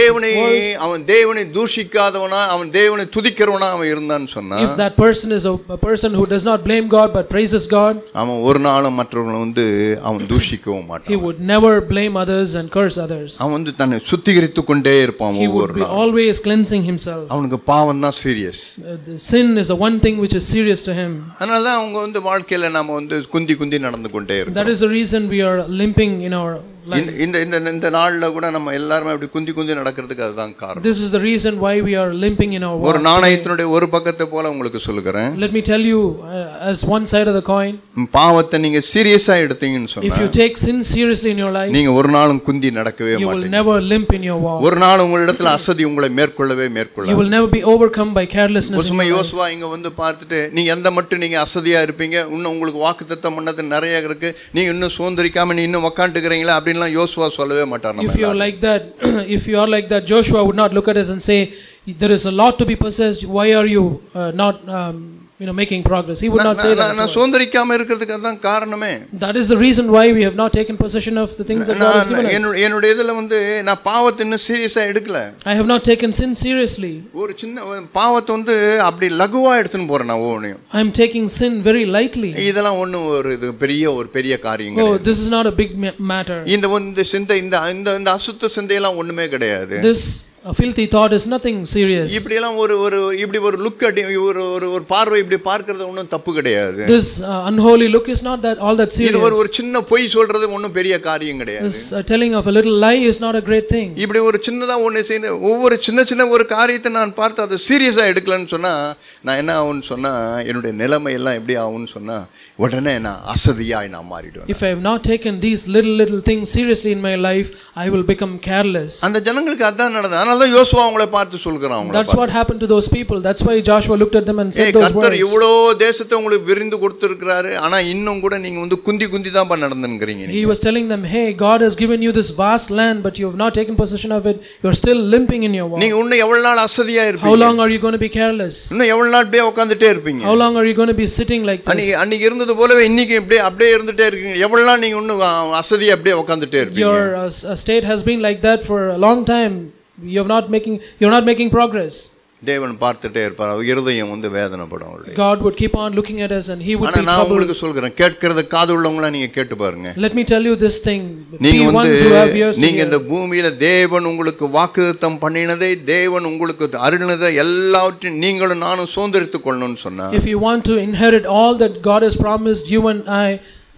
அவன் தேவனை தூஷிக்காதவனா, அவன் தேவனை துதிக்கிறவனா அவன் இருந்தான்னு சொன்னா, if that person is a person who does not blame God but praises God, அவன் ஒரு நாளும் மற்றவங்களை அவன் தூஷிக்கவும் மாட்டான். he would never blame others and curse others. அவன் தன்னை சுத்திகரித்துக் கொண்டே இருப்பான். He would be always cleansing himself. அவனுக்கு பாவம் தான் serious. The sin is the one thing which is serious to him. அதனால அவங்க வாழ்க்கையில நாம குந்தி நடந்து கொண்டே இருக்கோம். That is the reason we are limping in our life. இந்த நாள்ல கூட நம்ம எல்லாரும் அப்படி குந்தி நடக்கிறதுக்கு அதுதான் காரணம். This is the reason why we are limping in our walk. ஒரு நாணயத்தினுடைய ஒரு பக்கத்தை போல உங்களுக்கு சொல்லுகிறேன். Let me tell you as one side of the coin. பாவத்தை நீங்க சீரியஸா எடுத்தீங்கன்னு சொன்னா, if you take sin seriously in your life, நீங்க ஒரு நாளும் குந்தி நடக்கவே மாட்டீங்க. You will never limp in your walk. ஒரு நாள் உங்களிடத்துல அசதி உங்களை மேற்கொள்ளவே. You will never be overcome by carelessness. யோசுவா இங்க பார்த்துட்டு நீங்க எந்த மட்டும் நீங்க அசதியா இருப்பீங்க, இன்னும் உங்களுக்கு வாக்குத்தத்தம் பண்ணது நிறைய இருக்கு, நீங்க இன்னும் சோந்தரிக்காம நீ இன்னும் உட்கார்ந்துக்கிறீங்களா அப்படின்லாம் யோசுவா சொல்லவே மாட்டார். If you are like that, if you are like that, Joshua would not look at us and say there is a lot to be possessed, why are you not making progress? He would not say that. நான் சோந்தரிக்காம இருக்கிறதுக்கு அதான் காரணமே. That is the reason why we have not taken possession of the things that God has given us. என்னோட இதுல நான் பாவத்தை இன்னும் சீரியஸா எடுக்கல. I have not taken sin seriously. ஒரு சின்ன பாவத்தை அப்படி லகுவா எடுத்துன்னு போறேன் நான் ஒவ்வொன்றையும். I am taking sin very lightly. இதெல்லாம் ஒண்ணு பெரிய காரியம் கிடையாது. Oh, this is not a big matter. இந்த சிந்தை இந்த அசுத்த சிந்தையெல்லாம் ஒண்ணுமே கிடையாது. This a filthy thought is nothing serious. இப்படி எல்லாம் இப்படி ஒரு லுக் ஒரு பார்வை இப்படி பார்க்கிறது ஒண்ணும் தப்பு கிடையாது. This unholy look is not that all that serious. இது ஒரு சின்ன பொய் சொல்றது ஒண்ணும் பெரிய காரியம் கிடையாது. This telling of a little lie is not a great thing. இப்படி ஒரு சின்னதா ஒவ்வொரு சின்ன ஒரு காரியத்தை நான் பார்த்து அதை சீரியஸா எடுக்கலன்னு சொன்னா, நான் என்ன ஆகும்னு சொன்னா, என்னுடைய நிலைமை எல்லாம் எப்படி ஆகும்னு சொன்னா, உடனே நான் அசதியாய் நான் மாறிடுவேன். If I have not taken these little things seriously in my life, I will become careless. அந்த ஜனங்களுக்கு அதான் நடந்தது. அதனால தான் யோசுவா அவங்களை பார்த்து சொல்றான். That's what happened to those people. That's why Joshua looked at them and said those words. கர்த்தர் இவ்வளோ தேசத்தை உங்களுக்கு விரிந்து கொடுத்திருக்கிறாரு, ஆனா இன்னும் கூட நீங்க குந்தி தான் நடந்துங்கறீங்க. He was telling them, hey, God has given you this vast land, but you have not taken possession of it. You are still limping in your walk. நீங்க இன்னும் எவ்வளவு நாள் அசதியா இருப்பீங்க? How long are you going to be careless? இன்னும் எவ்வளவு நாள் அப்படியே உட்கார்ந்துட்டே இருப்பீங்க? How long are you going to be sitting like this? அன்னைக்கு இருந்தது போலவே இன்னைக்கு அப்படியே இருந்துட்டே இருக்கீங்க. எவ்வளவு நாள் நீங்க இன்னும் அசதியா அப்படியே உட்கார்ந்துட்டே இருப்பீங்க? Your state has been like that for a long time. You're not making progress. தேவன் பார்த்துட்டே இருப்பார். அவர் இருதயம் வேதனைப்படும் அவருடைய. God would keep on looking at us and he would be troubled. நான் உங்களுக்கு சொல்றேன், கேட்கிறது காது உள்ளவங்களா நீங்க கேட்டு பாருங்க. Let me tell you this thing. நீங்க நீங்க இந்த பூமியில தேவன் உங்களுக்கு வாக்குத்தத்தம் பண்ணினதை, தேவன் உங்களுக்கு அருளினதை எல்லாவற்றையும் நீங்களும் நானும் சுதந்தரித்துக் கொள்ளணும்னு சொன்னா, if you want to inherit all that God has promised you and I,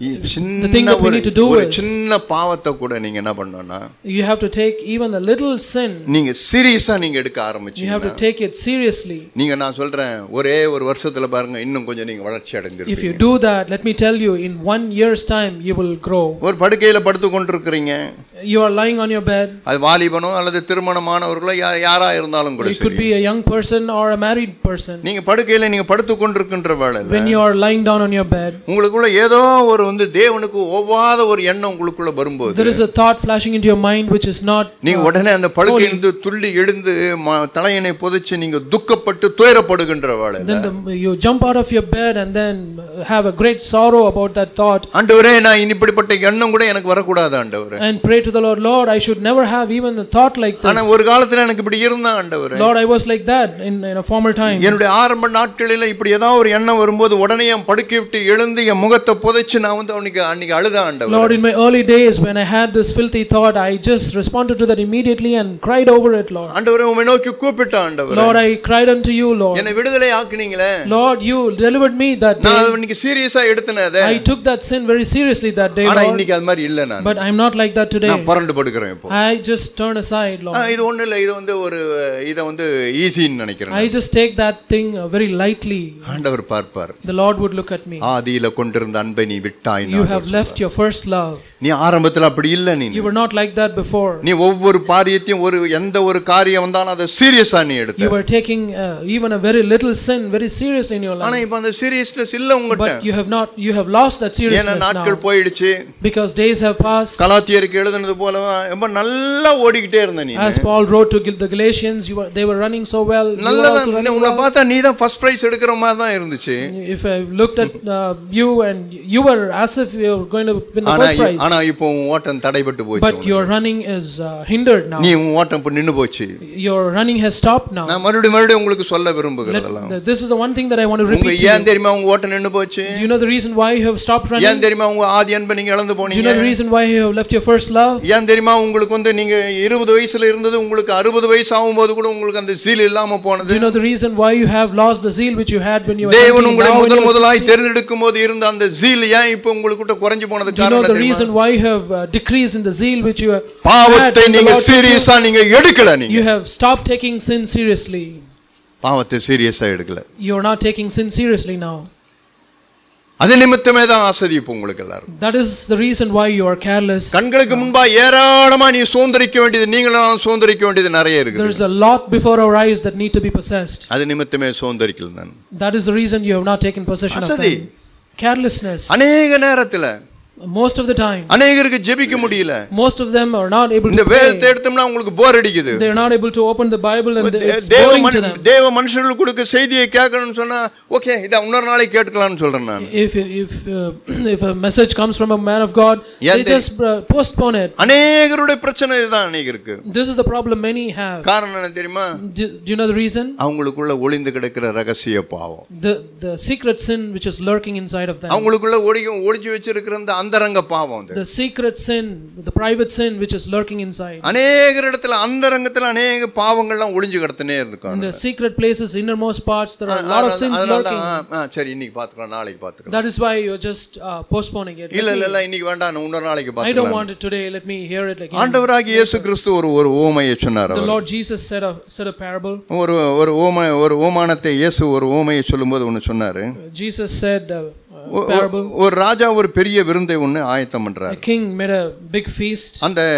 the thing that we need to do is, சின்ன பாவத்தை கூட நீங்க என்ன பண்ணனும்னா, you have to take even the little sin, நீங்க சீரியஸா நீங்க எடுக்க ஆரம்பிச்சீங்க. You have to take it seriously. நீங்க நான் சொல்றேன், ஒரே ஒரு வருஷத்துல பாருங்க இன்னும் கொஞ்சம் நீங்க வளர்ச்சி அடைஞ்சிருப்பீங்க. If you do that, let me tell you, in 1 year's time you will grow. ஒரு படுக்கையில படுத்து கொண்டிருக்கீங்க. You are lying on your bed. அது வாலிபனோ அல்லது திருமணமானவர்களோ யாரா இருந்தாலும் கூட சரி. It could be a young person or a married person. நீங்க படுக்கையில நீங்க படுத்து கொண்டிருக்கின்ற வேளையில, when you are lying down on your bed, உங்களுக்குள்ள ஏதோ ஒரு தேவனுக்கு ஒவ்வாத ஒரு எண்ணம் உங்களுக்குள்ள வரும்போது, there is a thought flashing into your mind which is not, நீங்க உடனே அந்த படுக்கையிலிருந்து துள்ளி எழுந்து தலையணை புதைச்சு நீங்க துக்கப்பட்டு துயரப்படுகின்ற வேளையில, then you jump out of your bed and then have a great sorrow about that thought, ஆண்டவரே நான் இப்படிப்பட்ட எண்ணம் கூட எனக்கு வரக்கூடாது ஆண்டவரே, and pray to the Lord, Lord, I should never have even a thought like ஆனா this. ஒரு காலத்துல எனக்கு இப்படி இருந்தா ஆண்டவரே. Lord, I was like that in a former time. என்னுடைய ஆரம்ப நாட்களில இப்படி ஏதாவது ஒரு எண்ணம் வரும்போது உடனே என் படுக்கை விட்டு எழுந்து என் முகத்தை புதைச்சு நான் வந்து அன்னைக்கு அழுத ஆண்டவரே. Lord, in my early days when I had this filthy thought, I just responded to that immediately and cried over it, Lord. ஆண்டவரே உம்மை நோக்கி கூப்பிட்ட ஆண்டவரே. Lord, I cried unto you, Lord. என்னை விடுதலை ஆக்குனீங்களே. Lord, you delivered me that day. நான் இன்னைக்கு சீரியஸா எடுத்துனேன். I took that sin very seriously that day, ஆனா Lord. இன்னைக்கு அது மாதிரி இல்ல நான். But I am not like that today. நான் பரண்டு படுக்கறேன் இப்போ. I just turn aside, Lord. இது ஒண்ணு இல்ல, இது வந்து ஒரு இத வந்து ஈஸின்னு நினைக்கிறேன். I just take that thing very lightly. ஆண்டவர் பார்ப்பார். The Lord would look at me. ஆதியில கொண்டிருந்த அன்பை நீ விட்டாய். You have left your first love. நீ ஆரம்பத்துல அப்படி இல்ல நீ. You were not like that before. நீ ஒவ்வொரு காரியத்தையும் எந்த ஒரு காரியம் வந்தாலும் அதை சீரியஸா நீ எடுத்த. You were taking even a very little sin very seriously in your life. ஆனா இப்ப அந்த சீரியஸ்னஸ் இல்ல உங்ககிட்ட. But you have lost that seriousness now. நாட்கள் போயிடுச்சு. Because days have passed. கலாத்தியருக்கு எழுதுனது போல ரொம்ப நல்லா ஓடிக்கிட்டே இருந்த நீ. As Paul wrote to the Galatians, they were running so well. நல்லா உன்னை பார்த்தா நீ தான் ஃபர்ஸ்ட் பிரைஸ் எடுக்கிற மாதிரி தான் இருந்துச்சு. If I looked at you and you were as if you were going to win the first prize. ஆனா இப்போ உன் ஓட்டம் தடைபட்டு போச்சு. But your running is hindered now. நீ உன் ஓட்டம் இப்ப நின்னு போச்சு. Your running has stopped now. நான் மறுபடியும் உங்களுக்கு சொல்ல விரும்புகிறதெல்லாம். This is the one thing that I want to repeat. ஏன் தெரியுமா உங்க ஓட்டம் நின்னு போச்சு? Do you know the reason why you have stopped running? ஏன் தெரியுமா உங்க ஆதி அன்பை நீங்க இழந்து போனீங்க? Do you know the reason why you have left your first love? ஏன் தெரியுமா உங்களுக்கு வந்து நீங்க 20 வயசுல இருந்தது உங்களுக்கு 60 வயசு ஆகும்போது கூட உங்களுக்கு அந்த zeal இல்லாம போனது? Do you know the reason why you have lost the zeal which you had when you were தேவன் உங்களை முதலாய் தேர்ந்தெடுக்கும்போது இருந்த அந்த zeal ஏன் இப்போ உங்களுக்கு குறைஞ்சு போனது காரணம் தெரியுமா? Do you know the தெரியுமா? reason why you have decreased in the zeal which you have பாவத்தை நீங்க சீரியஸா நீங்க எடுக்கல. நீங்க You have stopped taking sin seriously. பாவத்தை சீரியஸா எடுக்கல. You are not taking sin seriously now. அது நிமித்தமே தான் ஆசதி இப்போ உங்களுக்கு எல்லாரும். That is the reason why you are careless. கண்களுக்கு முன்பா ஏராளமா நீ சுதந்திரிக்க வேண்டியது, நீங்களும் சுதந்திரிக்க வேண்டியது நிறைய இருக்கு. There is a lot before our eyes that need to be possessed. அது நிமித்தமே சுதந்திரிக்கல நான். That is the reason you have not taken possession of them. Carelessness. அநேக நேரத்துல most of the time அநேகருக்கு ஜெபிக்க முடியல. most of them are not able to இந்த வேதத்தை எடுத்தோம்னா உங்களுக்கு போர் அடிக்குது. they are not able to open the Bible and it's boring to them. தேவ மனுஷர்களுக்கு கொடுக்க செய்தியை கேட்கணும்னு சொன்னா ஓகே இத இன்னொரு நாளைக்கு கேட்கலாம்னு சொல்றேன் நான். If a message comes from a man of God, they just postpone it. அநேகருடைய பிரச்சனை இதுதான் அநேகருக்கு. This is the problem many have. காரணம் என்ன தெரியுமா? Do you know the reason? அவங்களுக்குள்ள ஒளிந்து கிடக்கிற ரகசிய பாவம். The secret sin which is lurking inside of them. அவங்களுக்குள்ள ஒளிஞ்சு வச்சிருக்கிற அந்த அந்தரங்க பாவம். The secret sin, the private sin which is lurking inside. அநேக இடத்துல அந்தரங்கத்துல அநேக பாவங்கள்லாம் ஒளிஞ்சு கிடத்துனே இருக்கு. In the secret places, innermost parts, there are a lot of sins lurking. சரி இன்னைக்கு பாத்துக்கலாம், நாளைக்கு பாத்துக்கலாம். That is why you are just postponing it. இல்ல இன்னைக்கு வேண்டாம், இன்னொரு நாளைக்கு பாத்துக்கலாம். I don't want it today, let me hear it again. ஆண்டவராகிய இயேசு கிறிஸ்து ஒரு உவமையை சொன்னார். The Lord Jesus said a parable. ஒரு உவமானத்தை இயேசு ஒரு உவமையை சொல்லும்போது ஒன்னு சொன்னாரு. Jesus said parable. ஒரு ராஜா ஒரு பெரிய விருந்தை ஒன்னு ஆயத்தம் பண்றார். A king made a big feast.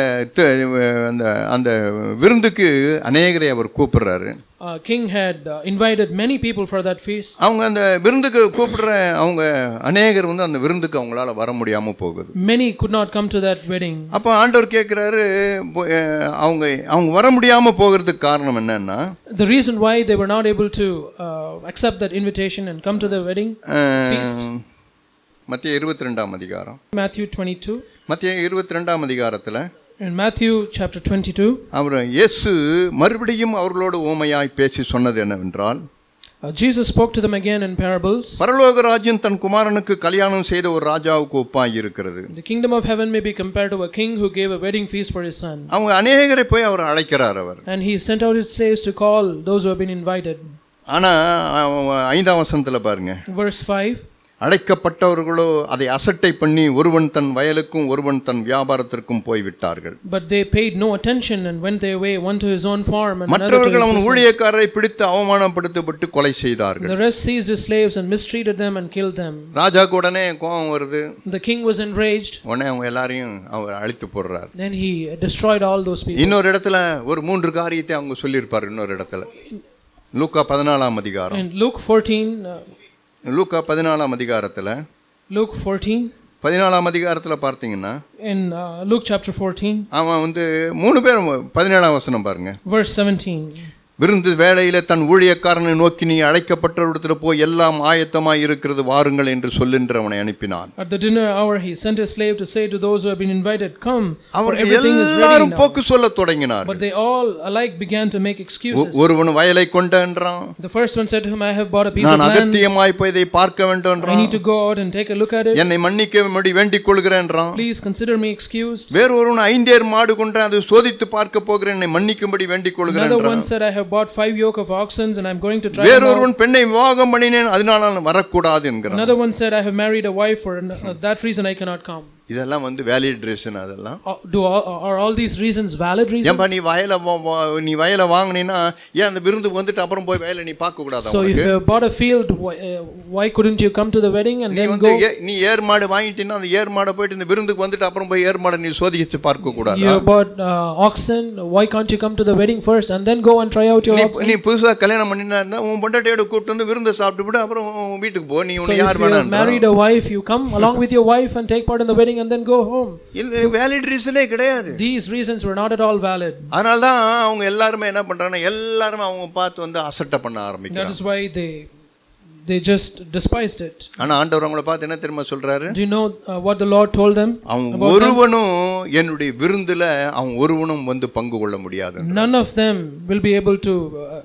அந்த விருந்துக்கு அநேகரை அவர் கூப்பிடுறாரு. King had invited many people for that feast. அவங்க அந்த விருந்துக்கு கூப்பிடுற அவங்க அநேகர் வந்து அந்த விருந்துக்கு அவங்களால வர முடியாம போகுது. Many could not come to that wedding. அப்ப ஆண்டவர் கேக்குறாரு அவங்க வர முடியாம போகிறதுக்கு காரணம் என்னன்னா, the reason why they were not able to accept that invitation and come to the wedding feast. மத்தேயு 22ஆம் அதிகாரம். Matthew 22. மத்தேயு 22ஆம் அதிகாரத்துல in Matthew chapter 22 அவர் இயேசு மறுபடியும் அவர்களோடு உவமையாய் பேசி சொன்னது என்னவென்றால், Jesus spoke to them again in parables. பரலோக ராஜ்யம் தன் குமாரனுக்கு கல்யாணம் செய்த ஒரு ராஜாவுக்கு ஒப்பாய் இருக்கிறது. The kingdom of heaven may be compared to a king who gave a wedding feast for his son. அவங்க அநேகரை போய் அவர் அழைக்கிறார் அவர். And he sent out his slaves to call those who have been invited. ஆனா 5ஆம் வசனத்துல பாருங்க. Verse 5. அழைக்கப்பட்டவர்களோ அதை அசட்டை பண்ணி ஒருவன் தன் வயலுக்கும் ஒருவன் தன் வியாபாரத்திற்கும் போய் விட்டார்கள். But they paid no attention and went their way, one to his own farm and another to மற்றவர்கள் அவன் his ஊழியக்காரரை பிடித்து அவமானப்படுத்தப்பட்டு கொலை செய்தார்கள். The rest seized his slaves and mistreated them and killed them. ராஜாக்கு உடனே கோபம் வருது. The king was enraged. உடனே அவங்க எல்லாரையும் அவர் அழித்து போடுறார். Then he destroyed all those people. இன்னொரு இடத்துல ஒரு 3 காரியத்தை அவங்க சொல்லியிருப்பார். இன்னொரு இடத்துல லூக்கா 14ஆம் அதிகாரம். In Luke 14 லூக்கா 14ஆம் அதிகாரத்துல Luke 14 14ஆம் அதிகாரத்துல பார்த்தீங்கன்னா in Luke chapter 14 அவன் வந்து 3 பேர் 17ஆம் வசனம் பாருங்க. verse 17. விருந்து வேளையில தன் ஊழியக்காரனை நோக்கி நீ அழைக்கப்பட்டவரிடத்துல போய் எல்லாம் ஆயத்தமாய் இருக்கிறது வாருங்கள் என்று சொல்லுன்ற அவனை அனுப்பினான். At the dinner hour he sent his slave to say to those who have been invited, come, for அவர்கள் everything is ready எல்லாரும் now. போக்கு சொல்லத் தொடங்கினார்கள். But they all alike began to make excuses. ஒருவன் வயலை கொண்டான்றான். The first one said to him, I have bought a piece of நான் land. அகத்தியமாய் போய் இதை பார்க்க வேண்டும்ன்றான். I need to go out and take a look at it. என்னை மன்னிக்கும்படி வேண்டிக் கொள்கிறேன்றான். Please consider me excused. வேறொருவன் 5 ஏர் மாடு கொண்டான், அதை சோதித்து பார்க்க போகிறேன், என்னை மன்னிக்கும்படி வேண்டிக் கொள்கிறேன்றான். Another one said, I have bought 5 yoke of oxen and I'm going to try them out. வேறொருவன் பெண்ணை விவாகம் பண்ணினேன், அதனால நான் வரக்கூடாது என்கிறான். Another one said, I have married a wife, for that reason I cannot come. இதெல்லாம் வேலிட் ரீசன். அதெல்லாம் are all these reasons valid reasons? ஏம்பா நீ வயலை வாங்குனீனா ஏன் அந்த விருந்துக்கு வந்துட்டு அப்புறம் போய் வயலை நீ பார்க்க கூடாதா? So if you bought a field, why couldn't you come to the wedding and then go? நீ ஏர் மாடு வாங்கிட்டீனா அந்த ஏர் மாடை போயிட்டு இந்த விருந்துக்கு வந்துட்டு அப்புறம் போய் ஏர் மாடை நீ சோதிச்சு பார்க்க கூடாதா? You bought oxen, why can't you come to the wedding first and then go and try out your oxen? நீ புதுசா கல்யாணம் பண்ணினா உன் பொண்டாட்டியோட கூட்டி வந்து விருந்து சாப்பிட்டுட்டு அப்புறம் வீட்டுக்கு போ. நீ உன்னை யார் வேணாம். So if you married a wife, you come along with your wife and take part in the wedding and then go home. இது வேலிட் ரீசனே கிடையாது. These reasons were not at all valid. அதனால தான் அவங்க எல்லாரும் என்ன பண்றாங்க, எல்லாரும் அவங்க பார்த்து அசட்டை பண்ண ஆரம்பிக்கிறாங்க. That is why they just despised it. ஆனா ஆண்டவர் அவங்களை பார்த்து என்ன தெரியுமா சொல்றாரு? Do you know what the Lord told them? அவங்க ஒருவனும் என்னுடைய விருந்துல அவங்க ஒருவனும் பங்கு கொள்ள முடியாது. None of them will be able to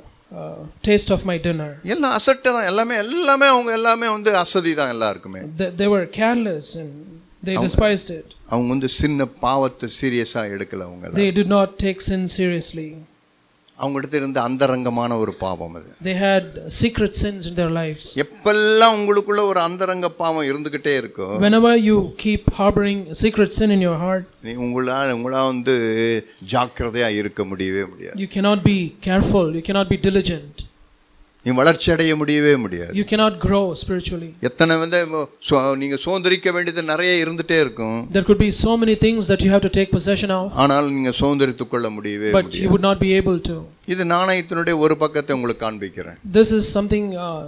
taste of my dinner. எல்லாம் அசட்டை தான். எல்லாமே அவங்க எல்லாமே அசதி தான் எல்லாருக்குமே. They were careless and they despised it. அவங்க சின்ன பாவத்தை சீரியஸா எடுக்கல. அவங்க They did not take sin seriously. அவங்ககிட்ட இருந்த அந்தரங்கமான ஒரு பாவம் அது. They had secret sins in their lives. எப்பெல்லாம் உங்களுக்குள்ள ஒரு அந்தரங்க பாவம் இருந்துகிட்டே இருக்கோ, whenever you keep harboring a secret sin in your heart, நீ உங்களா ஜாக்கிரதையா இருக்க முடியவே முடியாது. You cannot be careful, you cannot be diligent. நீ வளர்ச்சி அடைய முடியவே முடியாது. You cannot grow spiritually. எத்தனை நீங்க சுதந்திரிக்க வேண்டியது நிறைய இருந்துட்டே இருக்கும். There could be so many things that you have to take possession of. ஆனால் நீங்க சுதந்திரித்துக் கொள்ள முடியவே முடியாது. But you would not be able to. இது நாணயத்தினுடைய ஒரு பக்கத்தை உங்களுக்கு காண்பிக்கிறேன். This is something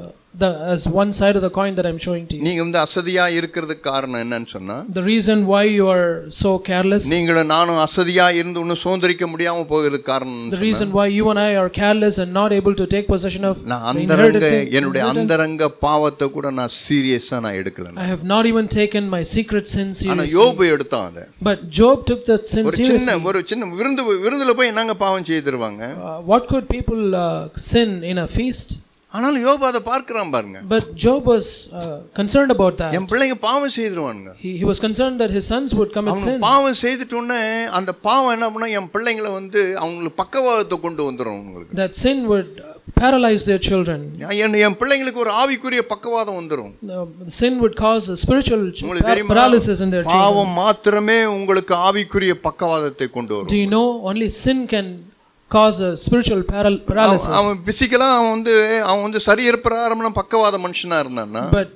as one side of the coin that I'm showing to you. நீங்க அசதியா இருக்கிறதுக்கு காரணம் என்னன்னு சொன்னா, the reason why you are so careless, நீங்களும் நானும் அசதியா இருந்து இன்னும் சுதந்திரிக்க முடியாம போகிறதுக்கு காரணம், the reason why you and I are careless and not able to take possession of என்னுடைய அந்தரங்க பாவத்தை கூட நான் சீரியஸா நான் எடுக்கல. I have not even taken my secret sin seriously. ஆனா யோபு எடுத்தான் அத. But Job took that sin seriously. ஒரு சின்ன விருந்துல போய் என்னங்க பாவம் செய்திருவாங்க? What could people sin in a feast? ஆனாலும் யோபு அதை பார்க்கறான் பாருங்க. But Job was concerned about that. என் பிள்ளைங்க பாவம் செய்திருவாங்க. He was concerned that his sons would commit sin. பாவம் செய்துட்டோனே அந்த பாவம் என்ன பண்ணா என் பிள்ளைங்களை அவங்களுக்கு பக்கவாதத்தை கொண்டு வந்துரும். உங்களுக்கு that sin would paralyze their children. என் பிள்ளைங்களுக்கு ஒரு ஆவிக்குரிய பக்கவாதம் வந்துரும். Sin would cause a spiritual paralysis in their children. பாவம் மாத்திரமே உங்களுக்கு ஆவிக்குரிய பக்கவாதத்தை கொண்டு வரும். Do you know only sin can cause a spiritual paralysis? அவன் பிசிக்கலா அவன் சரீர பிரகாரமான பக்கவாத மனுஷனா இருந்தான்னா, but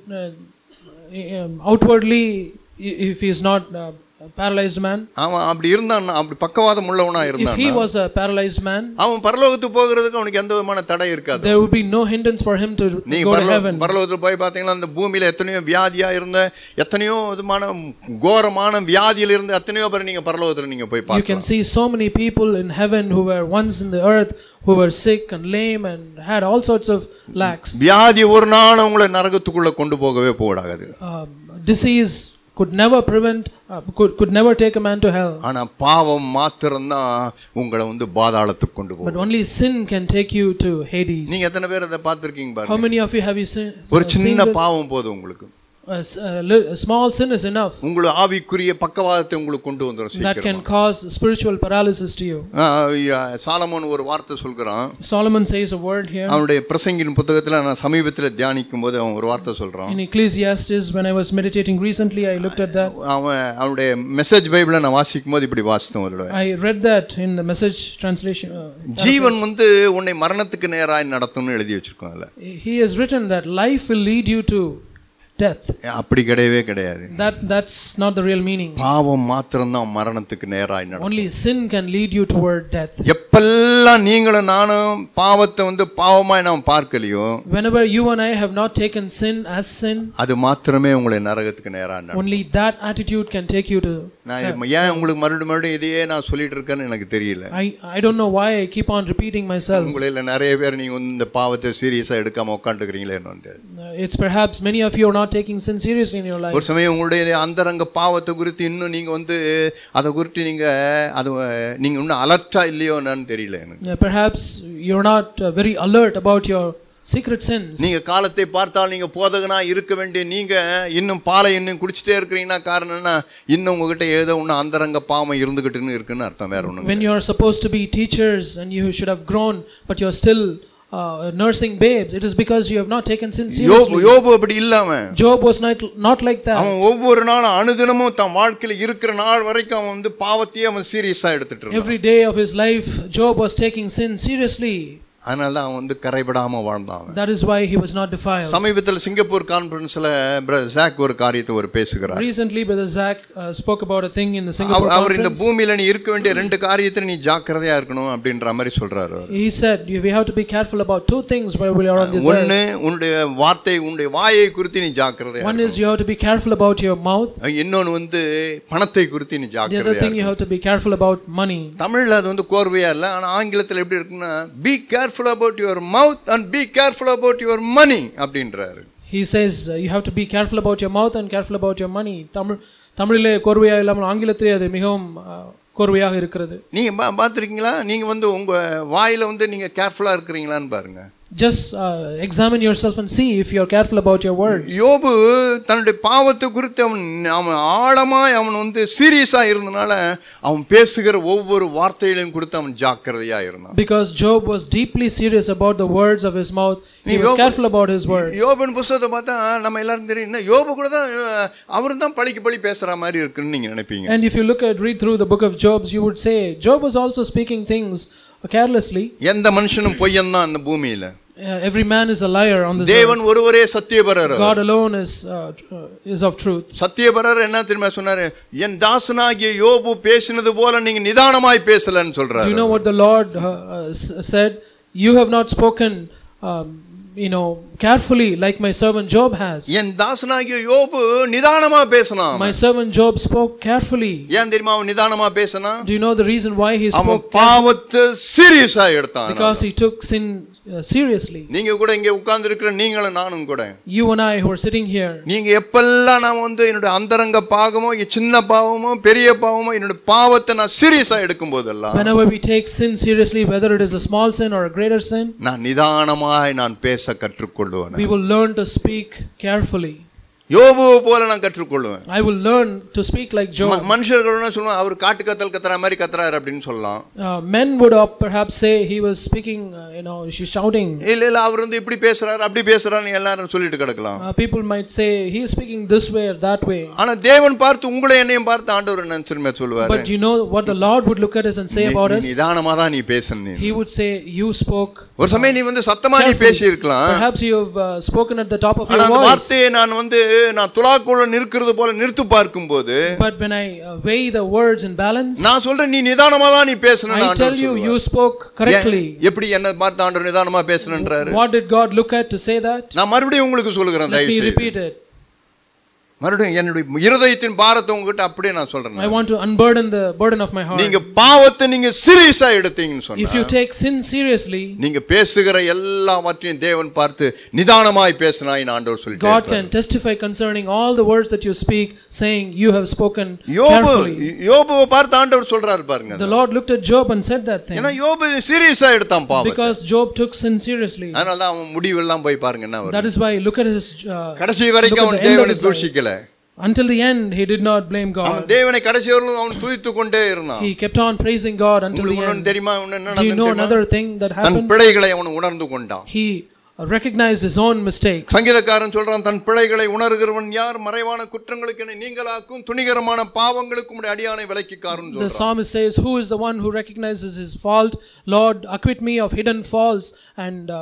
outwardly if he is not paralyzed man, அவன் அப்படி இருந்தான்னா, அப்படி பக்கவாதம் உள்ளவனா இருந்தான்னா, if he was a paralyzed man, அவன் பரலோகத்துக்கு போகிறதுக்கு அவனுக்கு எந்த விதமான தடை இருக்காது. there would be no hindrance for him to go to heaven. பரலோகத்துக்கு போய் பாத்தீங்கன்னா அந்த பூமியில எத்தனையோ வியாதியா இருந்த, எத்தனையோ விதமான கோரமான வியாதியில இருந்த எத்தனையோ பேர் நீங்க பரலோகத்துல நீங்க போய் பார்க்கலாம். You can see so many people in heaven who were once in the earth who were sick and lame and had all sorts of lacks. வியாதி ஒரு நாள் உங்களை நரகத்துக்குள்ள கொண்டு போகவே போடாது. Disease could never prevent could never take a man to hell. ஆனா பாவம் மாத்திரம்தான் உங்களை பாதாளத்துக்கு கொண்டு போகும். But only sin can take you to Hades. நீங்க எத்தனை பேர் அதை பார்த்திருக்கீங்க பாருங்க. How many of you have you seen? ஒரு சின்ன பாவம் போதும் உங்களுக்கு. A small sin is enough. உங்க ஆவிக்குரிய பக்கவாதத்தை உங்களுக்கு கொண்டு வந்துரும் சீக்கிரமா. That can cause spiritual paralysis to you. சாலமோன் ஒரு வார்த்தை சொல்றான். Solomon says a word here. அவனுடைய பிரசங்கியின் புத்தகத்துல நான் சமீபத்துல தியானிக்கும்போது அவன் ஒரு வார்த்தை சொல்றான். In Ecclesiastes, when I was meditating recently, I looked at that. அவனுடைய மெசேஜ் பைபிளை நான் வாசிக்கும்போது இப்படி வாசித்தேன் ஒரு தடவை. I read that in the message translation. ஜீவன் உன்னை மரணத்துக்கு நேராய் நடத்தும்னு எழுதி வச்சிருக்கான் அதுல. He has written that life will lead you to death. அப்படி கிடையவே கிடையாது. That's not the real meaning. பாவம் மாத்திரம் தான் மரணத்துக்கு நேராய் நடக்கும். Only sin can lead you toward death. எப்பெல்லாம் நீங்களும் நானும் பாவத்தை பாவமாய் நாம் பார்க்கலையோ, whenever you and I have not taken sin as sin, அது மாத்திரமே உங்களை நரகத்துக்கு நேரா நடக்கும். only that attitude can take you to. நான் ஏன் உங்களுக்கு மறுபடியும் இதையே நான் சொல்லிட்டு இருக்கேன்னு எனக்கு தெரியல. I don't know why I keep on repeating myself. உங்களில நிறைய பேர் நீங்க இந்த பாவத்தை சீரியஸா எடுக்காம உட்கார்ந்துக்கிறீங்களே என்னன்னு. It's perhaps many of you are not taking sin seriously in your life. ஒரு சமயம் உங்களுடைய அந்தரங்க பாவத்தை குறித்து இன்னும் நீங்க அதை குறித்து நீங்க இன்னும் அலர்ட்டா இல்லையோ என்னன்னு தெரியல எனக்கு. Perhaps you're not very alert about your secret sins. நீங்க காலத்தை பார்த்தால் நீங்க போதகனா இருக்க வேண்டிய நீங்க இன்னும் பாலை இன்னும் குடிச்சிட்டே இருக்கீங்கன்னா காரணம் என்ன? இன்னும் உங்ககிட்ட ஏதோ ஒன்று அந்தரங்க பாவம் இருந்துகிட்டுன்னு இருக்குன்னு அர்த்தம், வேற ஒண்ணு. When you're supposed to be teachers and you should have grown but you're still nursing babes, it is because you have not taken sin seriously. யோபு அப்படி இல்லாம. Job was not like that. அவன் ஒவ்வொரு நாளும் அனுதினமும் தன் வாழ்க்கையில இருக்கிற நாள் வரைக்கும் அவன் பாவத்தையே அவன் சீரியஸா எடுத்துட்டு இருந்தான். Every day of his life Job was taking sin seriously. அதனால தான் அவன் கரைபடாம வாழ்ந்தான். That is why he was not defiled. சமீபத்தில் சிங்கப்பூர் கான்ஃபரன்ஸ்ல பிரதர் ஜாக் ஒரு காரியத்தை பேசுகிறார். Recently brother Zach spoke about a thing in the Singapore conference. அவர் இந்த பூமியில நீ இருக்க வேண்டிய ரெண்டு காரியத்தை நீ ஜாக்கிரதையா இருக்கணும் அப்படின்ற மாதிரி சொல்றாரு. He said we have to be careful about two things while we are on this earth. ஒன்னு உன்னுடைய வார்த்தை உன்னுடைய வாயை குறித்து நீ ஜாக்கிரதையா. One is you have to be careful about your mouth. இன்னொன்னு பணத்தை குறித்து நீ ஜாக்கிரதையா. The other thing you have to be careful about money. தமிழ்ல அது கோர்வையா இல்ல, ஆனா ஆங்கிலத்துல எப்படி இருக்குன்னா be careful about your mouth and be careful about your money அப்படின்றாரு. He says you have to be careful about your mouth and careful about your money. தமிழிலே கோர்வையா இல்லாமல் ஆங்கிலத்திலே அது மிகவும் கோர்வையாக இருக்கிறது. நீங்க பாத்துறீங்களா? நீங்க உங்க வாயில நீங்க கேர்ஃபுல்லா இருக்கீங்களான்னு பாருங்க. Just examine yourself and see if you are careful about your words. யோபு தன்னுடைய பாவத்தை குறித்து அவன் ஆழமாய் அவன் சீரியஸா இருந்தனால அவன் பேசுகிற ஒவ்வொரு வார்த்தையிலும் குறித்து அவன் ஜாக்கிரதையா இருந்தான். Because Job was deeply serious about the words of his mouth. He was careful about his words. யோபின் புத்தகத்தை பார்த்தா நம்ம எல்லாரும் தெரியும், யோபு கூட தான் அவரும் தான் பழிக்கு பழி பேசுற மாதிரி இருக்குன்னு நீங்க நினைப்பீங்க. And if you read through the book of Job, you would say Job was also speaking things carelessly. எந்த மனுஷனும் பொய்யன் தான் இந்த பூமியில. Every man is a liar on this earth. தேவன் ஒருவரே சத்தியபரர். God alone is of truth. சத்தியபரர் என்ன தெரியுமா சொன்னாரு? என் தாசனாகிய யோபு பேசினது போல நீங்க நிதானமாய் பேசலன்னு சொல்றாரு. Do you know what the Lord said? You have not spoken carefully like my servant Job has. என் தாசனாகிய யோபு நிதானமா பேசினான். My servant Job spoke carefully. ஏன் தெரியுமா அவன் நிதானமா பேசினான்? Do you know the reason why he spoke? அவன் பாவத்தை சீரியஸா எடுத்தான். Because he took sin seriously. நீங்க கூட இங்க உட்கார்ந்து இருக்கிற நீங்களும் நானும் கூட, you and I who are sitting here, நீங்க எப்பெல்லாம் நான் என்னோட அந்தரங்க பாவமோ சின்ன பாவமோ பெரிய பாவமோ என்னோட பாவத்தை நான் சீரியஸா எடுக்கும் போதெல்லாம், whenever we take sin seriously, whether it is a small sin or a greater sin, நான் நிதானமாய் நான் பேச கற்றுக்கொள்வேன். we will learn to speak carefully. யோபு போல நான் கற்றுக்கொள்வேன். I will learn to speak like Job. மனுஷர்கள் என்ன சொல்லுவாங்க, அவர் காட்டு கத்தல் கத்துற மாதிரி கத்துறாரு அப்படினு சொல்லலாம். Men would perhaps say he was speaking, she's shouting. இல்ல அவர் இப்படி பேசுறாரு அப்படி பேசுறாருன்னு எல்லாரும் சொல்லிட்டு கிடக்கலாம். People might say he is speaking this way or that way. ஆனா தேவன் பார்த்து உங்களை என்னையும் பார்த்து ஆண்டவர் என்ன சொல்லுமே சொல்வாரு. But you know what the Lord would look at us and say about us? நிதானமா தான் நீ பேசணும். He would say you spoke. ஒரு சமயம் நீ சத்தமா நீ பேசி இருக்கலாம். Perhaps you have spoken at the top of your voice. அந்த வார்த்தையை நான் துலாக்குள்ள நிற்கிறது போல நிறுத்து பார்க்கும்போது, but when I weigh the words in balance, நான் சொல்றேன் நீ நிதானமா தான் நீ பேசணும். I tell you you spoke correctly. எப்படி என்ன பார்த்து ஆண்டவர் நிதானமா பேசணும்ன்றாரு? What did God look at to say that? நான் மறுபடியும் உங்களுக்கு சொல்றேன், let me repeat it. மறுபடியும் என்னுடைய இருதயத்தின் பாரத்தை உங்ககிட்ட அப்படியே நான் சொல்றேன். I want to unburden the burden of my heart. நீங்க பாவத்தை நீங்க சீரியஸா எடுத்தீங்கன்னு சொன்னா, if you take sin seriously, நீங்க பேசுகிற எல்லாவற்றையும் தேவன் பார்த்து நிதானமாய் பேசினாய்னு ஆண்டவர் சொல்லிட்டார். God can testify concerning all the words that you speak, saying you have spoken carefully. யோபுவை பார்த்து ஆண்டவர் சொல்றாரு பாருங்க. The Lord looked at Job and said that thing. ஏன்னா யோபு சீரியஸா எடுத்தான் பாவத்தை. Because Job took sin seriously. அதனால தான் அவன் முடிவெல்லாம் போய் பாருங்க என்ன வருது. That is why look at his கடைசி வரைக்கும் அவன் தேவனை தூஷிக்கல. Until the end he did not blame God. அவன் தேவனை கடைசி வரைக்கும் அவன் துதித்துக் கொண்டே இருந்தான். He kept on praising God until the end. தெரியுமா என்ன நடந்தது? Do you know another thing that happened? தன் பிழைகளை அவன் உணர்ந்து கொண்டான். He recognized his own mistakes. சங்கீதக்காரன் சொல்றான், தன் பிழைகளை உணர்கிறவன் யார்? மறைவான குற்றங்களுக்கு என்னை நீங்களாக்கும் துணிகரமான பாவங்களுக்கு உம்முடைய அடியானை விலக்கிக்காருன்னு சொல்றான். The psalmist says, who is the one who recognizes his fault? Lord, acquit me of hidden faults and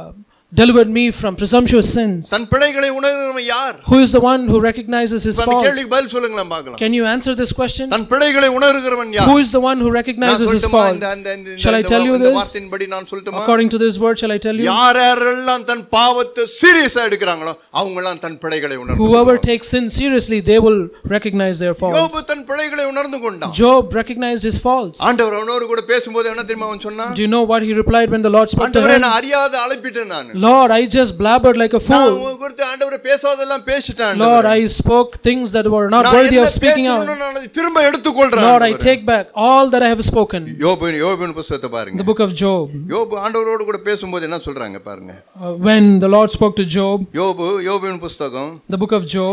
delivered me from presumptuous sins. தன் பிழைகளை உணர்கிறவன் யார்? Who is the one who recognizes his அந்த fault? கேள்விக்கு பதில் சொல்லுங்களேன் பார்க்கலாம். Can you answer this question? தன் பிழைகளை உணர்கிறவன் யார்? Who is the one who recognizes his fault? Shall I tell you this? வார்த்தையின்படி நான் சொல்லட்டுமா? According to this word, shall I tell you? யாரெல்லாம் தன் பாவத்தை சீரியஸா எடுக்கறாங்களோ அவங்க எல்லாம் தன் பிழைகளை உணர்ந்து Whoever takes sin seriously, they will recognize their faults. யோபு தன் பிழைகளை உணர்ந்து கொண்டான். Job recognized his faults. ஆண்டவர் அவனோடு கூட பேசும்போது என்ன தெரியுமா அவன் சொன்னான்? Do you know what he replied when the Lord spoke to him? ஆண்டவரே நான் அறியாத அலப்பிட்டேன் நான். Lord, I just blabbered like a fool. நான் குறித்து ஆண்டவரே பேசாதெல்லாம் பேசிட்டேன். Lord, I spoke things that were not worthy of speaking out. நான் அதை திரும்ப எடுத்துக்கொள்றேன். Lord, I take back all that I have spoken. யோபுவின் புத்தகத்தை பாருங்க. The book of Job. யோபு ஆண்டவரோடு கூட பேசும்போது என்ன சொல்றாங்க பாருங்க. When the Lord spoke to Job. யோபுவின் புத்தகம். The book of Job.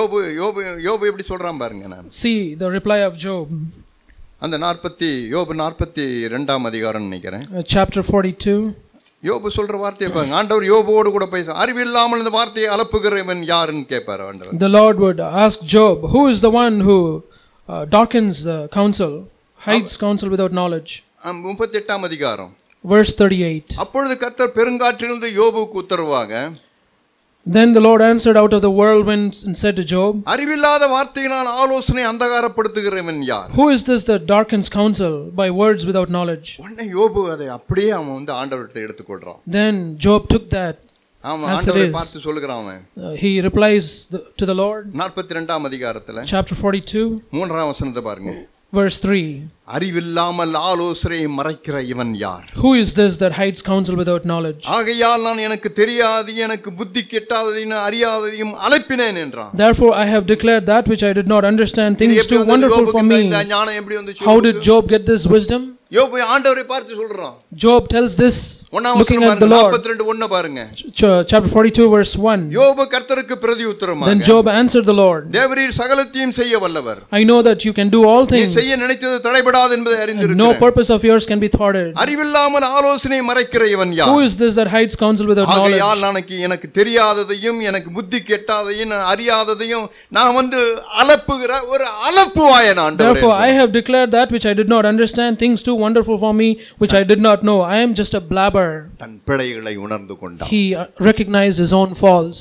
யோபு எப்படி சொல்றான் பாருங்க நான். See the reply of Job. அந்த யோபு 42ஆம் அதிகாரம் நினைக்கிறேன். Chapter 42. யோபு சொல்ற வார்த்தையை பாருங்க. ஆண்டவர் யோபுவோடு கூட பேச அறிவில்லாமல் இந்த வார்த்தையை அலப்புகிறவன் யாருன்னு கேட்பார் ஆண்டவர். The Lord would ask Job, who is the one who darkens counsel, hides counsel without knowledge? 38ஆம் அதிகாரம். Verse 38. அப்பொழுது கர்த்தர் பெருங்காற்றிலிருந்து யோபுவுக்கு உத்தரவாக, Then the Lord answered out of the whirlwind and said to Job, அறிவில்லாத வார்த்தையினால் ஆலோசனை அந்தகாரப்படுத்துகிறவன் யார்? Who is this that darkens counsel by words without knowledge? உடனே யோபு அதை அப்படியே அவன் ஆண்டவர்கிட்ட எடுத்துக்கொள்றான். Then Job took that. ஆண்டவரை பார்த்து சொல்லுகிறான் அவன். He replies to the Lord. 42ஆம் அதிகாரத்துல Chapter 42. 3ஆம் வசனத்தை பாருங்க. Verse 3. அறிவில்லாமல் ஆலோசனையை மறைக்கிற இவன் யார்? Who is this that hides counsel without knowledge? ஆகையால் நான் எனக்கு தெரியாது எனக்கு புத்தி கெட்டாததையும் அறியாததையும் அலப்பினேன் என்றான். Therefore I have declared that which I did not understand, things too wonderful for me. How did Job get this wisdom? யோபு ஆண்டவரை பார்த்து சொல்றான். Job tells this looking at the Lord. 42:1 பாருங்க. Chapter 42 verse 1. யோபு கர்த்தருக்கு பிரதியுத்தரமாக, Then Job answered the Lord, தேவரீர் சகலத்தையும் செய்ய வல்லவர். I know that you can do all things. நீ செய்ய நினைத்தது தடைபடாது என்பதை அறிந்திருக்கிறேன். No purpose of yours can be thwarted. அறிவில்லாமல் ஆலோசனை மறைக்கிற இவன் யார்? Who is this that hides counsel without knowledge? ஆகையால் எனக்கு தெரியாததையும் எனக்கு புத்தி கெட்டாததையும் அறியாததையும் நான் அலப்புகிற ஒரு அலப்புவாயன் ஆண்டவரே. Therefore I have declared that which I did not understand, things too wonderful for me which I did not know. I am just a blabber. தன் பிழைகளை உணர்ந்து கொண்டான். He recognized his own faults.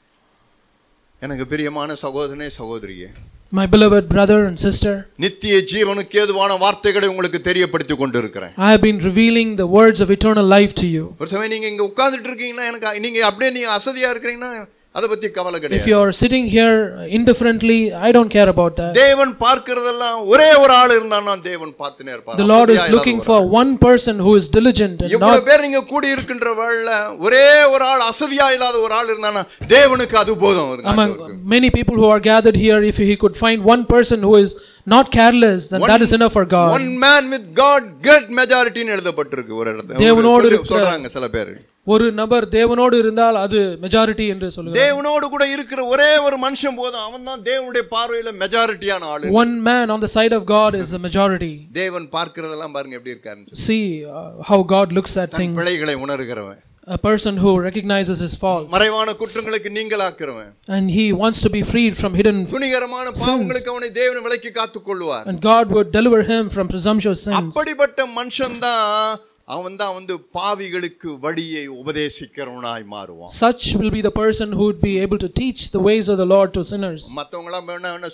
எனக்கு பிரியமான சகோதரனே சகோதரியே, my beloved brother and sister, நித்திய ஜீவனுக்கு ஏதுவான வார்த்தைகளை உங்களுக்கு தெரியப்படுத்திக் கொண்டிருக்கிறேன். I have been revealing the words of eternal life to you. ஒரு சமயம் நீங்க இங்க உட்கார்ந்துட்டு இருக்கீங்கன்னா எனக்கு நீங்க அப்படியே நீங்க அசதியா இருக்கீங்கன்னா அத பத்தி கவலை கிடையாது. If you are sitting here indifferently, I don't care about that. தேவன் பார்க்கிறதெல்லாம் ஒரே ஒரு ஆள் இருந்தானா தேவன் பார்த்துனே இருப்பார். The Lord is looking for one person who is diligent and not. எவ்வளவு பேர் நீங்க கூடி இருக்கின்ற வேளையில ஒரே ஒரு ஆள் அசதியா இல்லாத ஒரு ஆள் இருந்தானா தேவனுக்கு அது போதும். Among many people who are gathered here, if he could find one person who is not careless, then that is enough for God. One man with God, great majority ன்னு எழுதப்பட்டிருக்கு ஒரு இடத்துல. தேவனோடு சொல்றாங்க சில பேர். ஒரு நபர் தேவனோடு இருந்தால் அது மெஜாரிட்டி என்று சொல்லுகிறார். தேவனோடு கூட இருக்கிற ஒரே ஒரு மனுஷன் போதும், அவன்தான் தேவனுடைய பார்வையில மெஜாரிட்டியான ஆளு. One man on the side of God is a majority. தேவன் பார்க்கிறதெல்லாம் பாருங்க எப்படி இருக்காருன்னு. See how God looks at things. பிழைகளை உணர்கிறவன். A person who recognizes his fault. மறைவான குற்றங்களுக்கு நீங்களாக்குறவன். And he wants to be freed from hidden துணிகரமான பாவங்களுக்கு அவனை தேவன் விலக்கி காத்துக்கொள்வார். And God would deliver him from presumptuous sins. அப்படிப்பட்ட மனுஷன்தான் அவன்தான் பாவிகளுக்கு வழியை உபதேசிக்கிறவனாய் மாறுவான். Such will be the person who would be able to teach the ways of the Lord to sinners. மத்தவங்கலாம்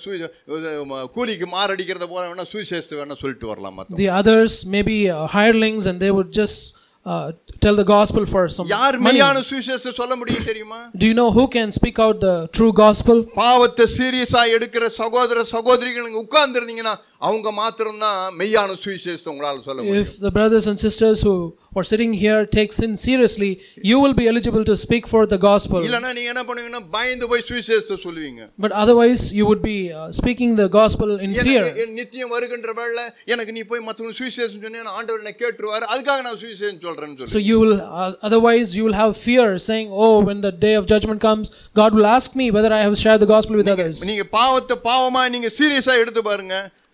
கூலிக்கு மாரடிக்கிறத போல சுவிசேஷத்தை வேணா சொல்லிட்டு வரலாம். The others may be hirelings and they would just tell the gospel for some money. யார் மெய்யான சுவிசேஷத்தை சொல்ல முடியும் தெரியுமா? Do you know who can speak out the true gospel? பாவத்தை சீரியஸா எடுக்கிற சகோதர சகோதரிகள் உட்கார்ந்திருந்தீங்கன்னா அவங்க மாத்திரம் தான் மெய்யான சுவிசேஷத்தை உங்களால சொல்ல முடியும். If the brothers and sisters who are sitting here take sin seriously, you will be eligible to speak for the gospel. இல்லனா நீங்க என்ன பண்ணுவீங்கன்னா பயந்து போய் சுவிசேஷத்தை சொல்லுவீங்க. But otherwise you would be speaking the gospel in fear. நித்தியம் வருகின்ற வேளை எனக்கு நீ போய் மத்தவங்க சுவிசேஷம் சொன்னேன்னா ஆண்டவர் என்ன கேட்றுவார், அதுக்காக நான் சுவிசேஷம் சொல்றேன்னு சொல்லுங்க. So you will otherwise you will have fear saying, oh, when the day of judgment comes, God will ask me whether I have shared the gospel with others. நீங்க பாவத்தை பாவமா நீங்க சீரியஸா எடுத்து பாருங்க,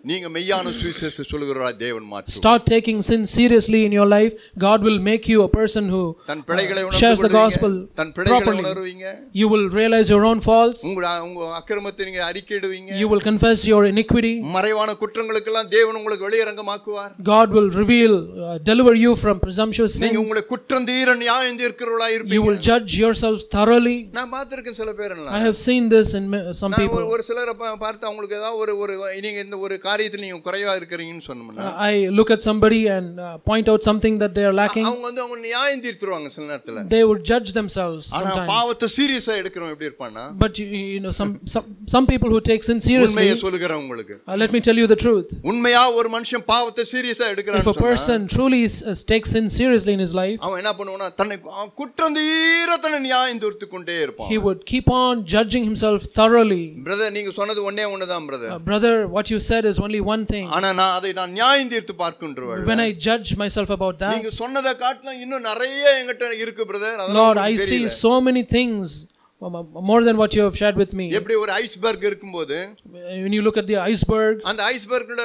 நீங்க மெய்யான சுவிசேஷத்தை சொல்லுகிறவரா தேவன் மாற்றுவார். Start taking sin seriously in your life. God will make you a person who shares the gospel properly. You will realize your own faults. உங்க அக்கிரமத்தை நீங்க அறிக்கையிடுவீங்க. You will confess your iniquity. மறைவான குற்றங்களுக்கெல்லாம் தேவன் உங்களுக்கு வெளியரங்கமாக்குவார். God will reveal, deliver you from presumptuous sins. நீங்க உங்களை குற்றந்தீர நியாயம் தீர்க்கிறவர்களா இருப்பீங்க. You will judge yourselves thoroughly. நான் பார்த்திருக்கேன் சில பேரெல்லாம். I have seen this in some people. ஒரு சிலரை பார்த்து அவங்களுக்கு ஏதாவது ஒரு நீங்க இந்த ஒரு காரியத்துல நீங்க குறைவா இருக்கீங்கன்னு சொன்னோம்னா I look at somebody and point out something that they are lacking. அவங்க நியாயம் தீர்த்துருவாங்க சில நேரத்துல. They would judge themselves sometimes. ஆனா பாவத்தை சீரியஸா எடுக்கறவங்க எப்படி இருப்பானா? But you know some people who take sin seriously. உண்மையை சொல்லுகிறேன் உங்களுக்கு. Let me tell you the truth. உண்மையா ஒரு மனுஷன் பாவத்தை சீரியஸா எடுக்கறான்னு சொன்னா, if a person truly takes sin seriously in his life, அவன் என்ன பண்ணுவானா தன்னை குற்றந்தீர தன்னை நியாயம் தீர்த்து கொண்டே இருப்பான். He would keep on judging himself thoroughly. Brother, நீங்க சொன்னது ஒண்ணுதான் brother. Brother, what you said is only one thing. ஆனா நான் நியாயம் தீர்த்து பார்க்கின்றவள். When I judge myself about that, நீங்க சொன்னத காட்டிலும் இன்னும் நிறைய என்கிட்ட இருக்கு brother. Lord, I see so many things more than what you have shared with me. எப்படி ஒரு ஐஸ்பர்க் இருக்கும்போது when you look at the iceberg, அந்த ஐஸ்பர்க்ல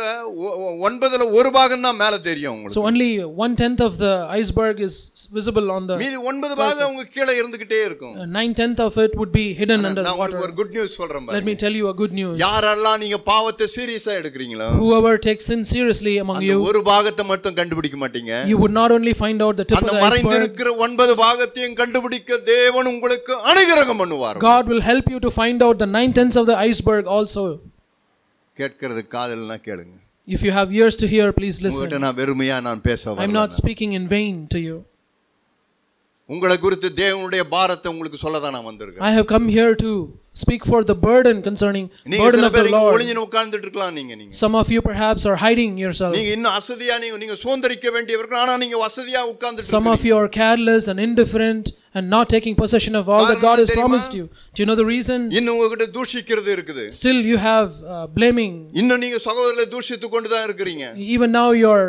9ல ஒரு பாகம் தான் மேல தெரியும் உங்களுக்கு. So only 1/10 of the iceberg is visible on the மீதி 9 பாகம் உங்க கீழ இருந்துகிட்டே இருக்கும். 9/10 of it would be hidden under the water. நான் ஒரு குட் நியூஸ் சொல்றேன் பாருங்க. Let me tell you a good news. யாரெல்லாம் நீங்க பாவத்தை சீரியஸா எடுக்கறீங்களோ, whoever takes sin seriously among you, அந்த ஒரு பாகத்தை மட்டும் கண்டுபிடிக்க மாட்டீங்க. You would not only find out the tip of the iceberg, அந்த மறைந்திருக்கிற 9 பாகத்தையும் கண்டுபிடிக்க தேவன் உங்களுக்கு அனுகிரகம் பண்ணுவார். God will help you to find out the 9/10 of the iceberg also. கேட்கிறது காதுலனா கேளுங்க. If you have ears to hear, please listen. உங்ககிட்ட நான் வெறுமையா நான் பேச வரல. I'm not speaking in vain to you. உங்களை குறித்து தேவனுடைய பாரத்தை உங்களுக்கு சொல்ல தான் நான் வந்திருக்கேன். I have come here to speak for the burden concerning burden of the Lord. ஒளிஞ்சு உட்கார்ந்துட்டு இருக்கலாம் நீங்க. Some of you perhaps are hiding yourself. நீங்க இன்னும் அசதியா நீங்க சோந்தரிக்க வேண்டியவர்கள், ஆனா நீங்க வசதியா உட்கார்ந்துட்டு இருக்கீங்க. Some of you are careless and indifferent and not taking possession of all that God has promised you. Do you know the reason? இன்னும் உங்ககிட்ட தூஷிக்கிறது இருக்குது. Still you have blaming. இன்னும் நீங்க சகோதரரை தூஷித்து கொண்டு தான் இருக்கீங்க. Even now you are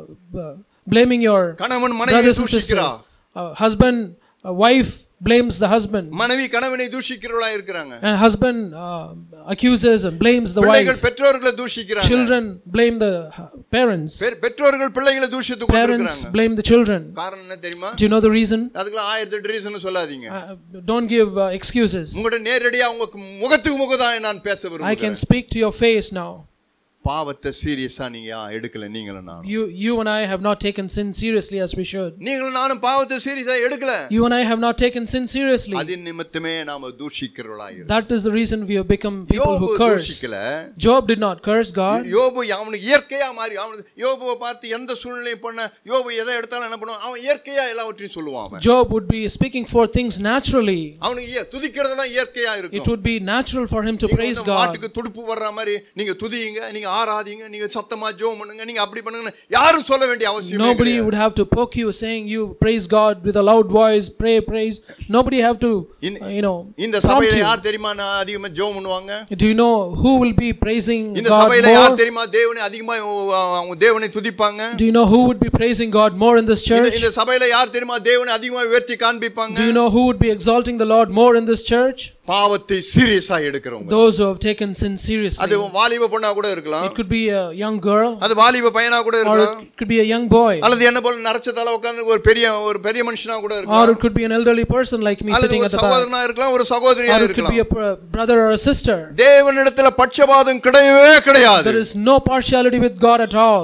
blaming your கணவன் மனைவியை தூஷிக்கிறார். Husband wife blames the husband. மனைவி கணவனை தூஷிக்கிறவளா இருக்காங்க. And husband accuses and blames the wife. பிள்ளைகள் பெற்றோர்களை தூஷிக்கிறாங்க. Children blame the parents. பெற்றோர்கள் பிள்ளைகளை தூஷித்து கொண்டிருக்காங்க. Parents blame the children. காரணம் என்ன தெரியுமா? Do you know the reason? அதுக்கு 1008 ரீசன் சொல்லாதீங்க. Don't give excuses. உங்களுடைய நேரடியா உங்க முகத்துக்கு முகதான் நான் பேச விரும்புகிறேன். I can speak to your face now. பாவத்தை சீரியஸா நீங்க எடுக்கல. நீங்களும் நானும். You and I have not taken sin seriously as we should. நீங்களும் நானும் பாவத்தை சீரியஸா எடுக்கல. You and I have not taken sin seriously. அதின் நிமித்தமே நாம தூஷிக்கிறவளாய் இருக்கோம். That is the reason we have become people who curse. Job did not curse God. யோபு அவனுக்கு இயற்கையா மாறி யோபுவை பார்த்து எந்த சூழ்நிலையும் பண்ண யோபு எதை எடுத்தாலும் என்ன பண்ணுவான்? அவன் இயற்கையா எல்லாவற்றையும் சொல்லுவான். Job would be speaking for things naturally. அவனுக்கு துதிக்கிறதெல்லாம் இயற்கையா இருக்கும். It would be natural for him to praise God. மாட்டுக்கு துடுப்பு வர்ற மாதிரி நீங்க துதிங்க, நீங்க ஆராதிங்க, நீங்க சத்தமா ஜெபம் பண்ணுங்க, நீங்க அப்படி பண்ணுங்க, யாரும் சொல்ல வேண்டிய அவசியம் இல்லை. Nobody would have to poke you saying you praise God with a loud voice, praise. Nobody have to இந்த சபையில யார் தெரியுமா அதிகமா ஜெபம் பண்ணுவாங்க? Do you know who will be praising God more? இந்த சபையில யார் தெரியுமா தேவனை அதிகமா தேவனை துதிப்பாங்க? Do you know who would be praising God more in this church? இந்த சபையில யார் தெரியுமா தேவனை அதிகமா உயர்த்தி காண்பிப்பாங்க? Do you know who would be exalting the Lord more in this church? பாவத்தை சீரியஸா எடுக்கிறவங்க. Those who have taken sin seriously. அது வாலிப பொண்ணா கூட இருக்கலாம். It could be a young girl. அது வாலிப பையனா கூட இருக்கலாம். Or it could be a young boy. அல்லது என்ன போல நரச்ச தலை உட்கார்ந்து ஒரு பெரிய மனுஷனா கூட இருக்கலாம். Or it could be an elderly person like me sitting at the back. சகோதரனா இருக்கலாம், ஒரு சகோதரியா இருக்கலாம். Or it could be a brother or a sister. தேவனிடத்தில் பட்சபாதம் கிடையவே கிடையாது. There is no partiality with God at all.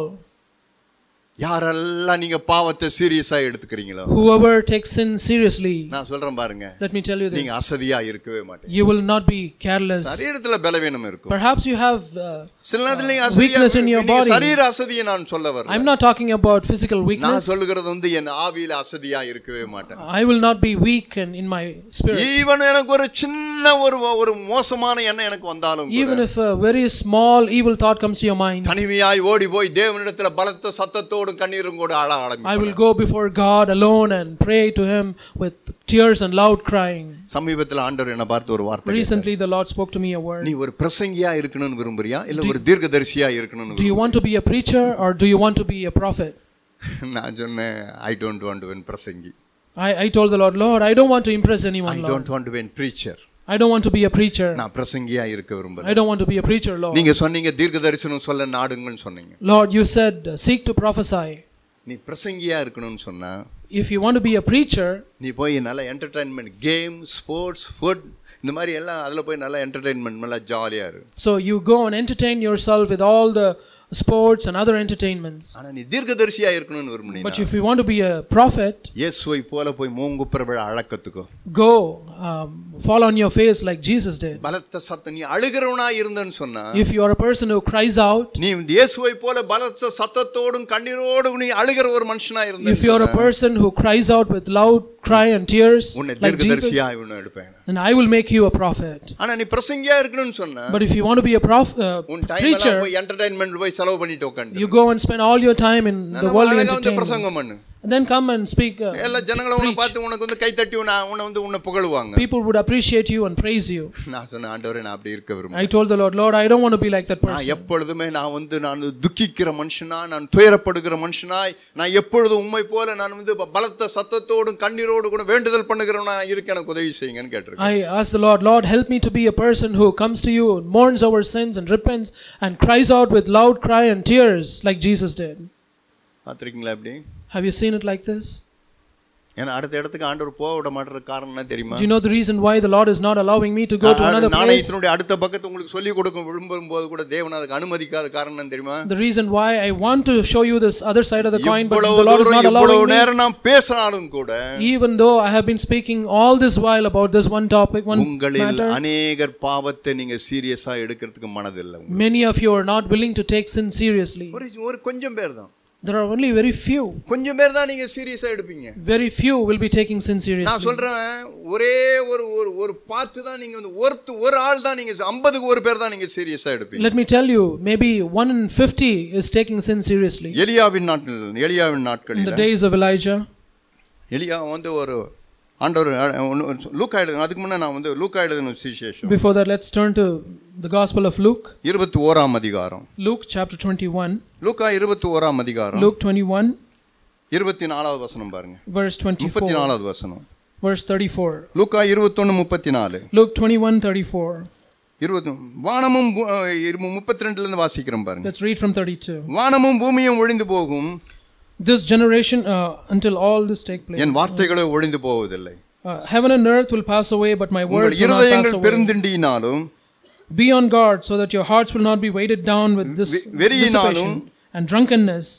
யாரெல்லாம் நீங்க பாவத்தை சீரியஸா எடுத்துக்கிறீங்களோ, whoever takes sin seriously, நான் சொல்றேன் பாருங்க, let me tell you this, நீங்க அசதியா இருக்கவே மாட்டீங்க. You will not be careless. சரீரத்துல பலவீனம் இருக்கும். Perhaps you have சில நேரத்துல நீங்க அசதியா weakness in your body. சரீர அசதியை நான் சொல்ல வரல. I'm not talking about physical weakness. நான் சொல்லுகிறது என் ஆவியில அசதியா இருக்கவே மாட்டேன். I will not be weak in my spirit. Even எனக்கு ஒரு சின்ன ஒரு மோசமான எண்ணம் எனக்கு வந்தாலும் கூட, even if a very small evil thought comes to your mind, தனிமையாய் ஓடி போய் தேவனிடத்தில் பலத்த சத்தத்தோடு கண்ணீரும் கூட அழ ஆரம்பிப்பேன். I will go before God alone and pray to him with tears and loud crying. சமீபத்தில் ஆண்டவர் என்ன பார்த்து ஒரு வார்த்தை. Recently the Lord spoke to me a word. நீ ஒரு பிரசங்கியா இருக்கணும்னு விரும்புறியா இல்ல ஒரு தீர்க்கதரிசியா இருக்கணும்னு? Do you want to be a preacher or do you want to be a prophet? நான் சொன்னேன், I don't want to be a பிரசங்கி. I told the Lord, I don't want to impress anyone, I don't want to be a preacher. I don't want to be a preacher. நான் பிரசங்கியா இருக்க விரும்புறேன். I don't want to be a preacher, Lord. நீங்க சொன்னீங்க தீர்க்கதரிசனம் சொல்ல நாடுங்கன்னு சொன்னீங்க. Lord, you said seek to prophesy. நீ பிரசங்கியா இருக்கணும்னு சொன்னா, if you want to be a preacher, நீ போய் நல்ல என்டர்டெயின்மெண்ட், கேம், ஸ்போர்ட்ஸ், ஃபுட், இந்த மாதிரி எல்லாம் அதுல போய் நல்ல என்டர்டெயின்மெண்ட் நல்லா ஜாலியா இரு. So you go and entertain yourself with all the sports and other entertainments. ஆனா நீ தீர்க்கதரிசியா இருக்கணும்னு விரும்புனீனா, but if you want to be a prophet, இயேசுவை போல போய் மூங்குப்புற விழ அழக்கத்துக்கோ, go fall on your face like Jesus did. பலத்த சத்தம், நீ அழுகிறவனா இருந்தன்னு சொன்னா, if you are a person who cries out, நீ இயேசுவை போல பலத்த சத்தத்தோடும் கண்ணீரோடும் நீ அழுகிற ஒரு மனுஷனா இருந்தன்னு, if you are a person who cries out with loud cry and tears like Jesus, then I will make you a prophet. ஆனா நீ பிரசங்கியா இருக்கணும்னு சொன்னா, but if you want to be a preacher, போய் என்டர்டெயின்மென்ட் போய் செலவு பண்ணிட்டு உட்கார்ந்து, you go and spend all your time in the worldly entertainment. And then come and speak. எல்லா ஜனங்கள உன்னை பார்த்து உனக்கு வந்து கை தட்டி உன்னை புகழுவாங்க. people would appreciate you and praise you. நான் சொன்ன ஆண்டவரே, நான் அப்படி இருக்க விரும்புறேன். I told the Lord, I don't want to be like that person. நான் எப்பொழுதுமே நான் துக்கிக்கிற மனுஷனா, நான் துயரப்படுகிற மனுஷனாய், நான் எப்பொழுதும் உம்மை போல நான் வந்து பலத்த சத்தத்தோடும் கண்ணீரோடு கூட வேண்டுதல் பண்ணுகிறவனா இருக்க எனக்கு உதவி செய்யுங்கன்னு கேட்டிருக்கேன். I asked the Lord, help me to be a person who comes to you, mourns our sins and repents and cries out with loud cry and tears like Jesus did. பாத்திருக்கீங்களா அப்படி? Have you seen it like this? ஏன்னா அடுத்த இடத்துக்கு ஆண்டவர் போக விட மாட்டற காரணம் என்ன தெரியுமா? Do you know the reason why the Lord is not allowing me to go to another place? நான் இதனுடைய அடுத்த பக்கத்தை உங்களுக்கு சொல்லி கொடுக்க விரும்பும்போது கூட தேவன் அதுக்கு அனுமதிக்காத காரணம் என்ன தெரியுமா? The reason why I want to show you this other side of the coin, but the Lord is not allowing me. நேரம் நான் பேசினாலும் கூட, even though I have been speaking all this while about this one topic, one matter, உங்களில் अनेகர் பாவத்தை நீங்க சீரியஸா எடுக்கிறதுக்கு மனதில்லை. many of you are not willing to take sin seriously. ஒரு கொஞ்சம் பேர் தான். There are only very few. கொஞ்சம் பேர் தான் நீங்க சீரியஸா எடுப்பீங்க. Very few will be taking sin seriously. நான் சொல்றேன், ஒரே ஒரு பார்ட் தான் நீங்க வந்து ஒரு ஆள் தான் நீங்க 50க்கு ஒரு பேர் தான் நீங்க சீரியஸா எடுப்பீங்க. Let me tell you, maybe 1 in 50 is taking sin seriously. எலியாவின் நாட்களில், in the days of Elijah, எலியா வந்து ஒரு ஆண்டவர் லூக்கா எழுதின, அதுக்கு முன்ன நான் வந்து லூக்கா எழுதின சுவிசேஷம். Before that, let's turn to the Gospel of Luke. 21ஆம் அதிகாரம். Luke chapter 21. லூக்கா 21ஆம் அதிகாரம். Luke 21. 24வது வசனம் பாருங்க. Verse 24. 34வது வசனம். Verse 34. லூக்கா 21:34. Luke 21:34. வானமும் 32ல இருந்து வாசிக்கிறோம் பாருங்க. Let's read from 32. வானமும் பூமியும் ஒழிந்து போகும், this generation until all this take place. என் வார்த்தைகளே ஒழிந்து போவதில்லை. Heaven and earth will pass away, but my words will not pass away. பெருந்திண்டினாலும், be on guard so that your hearts will not be weighted down with this dissipation and drunkenness,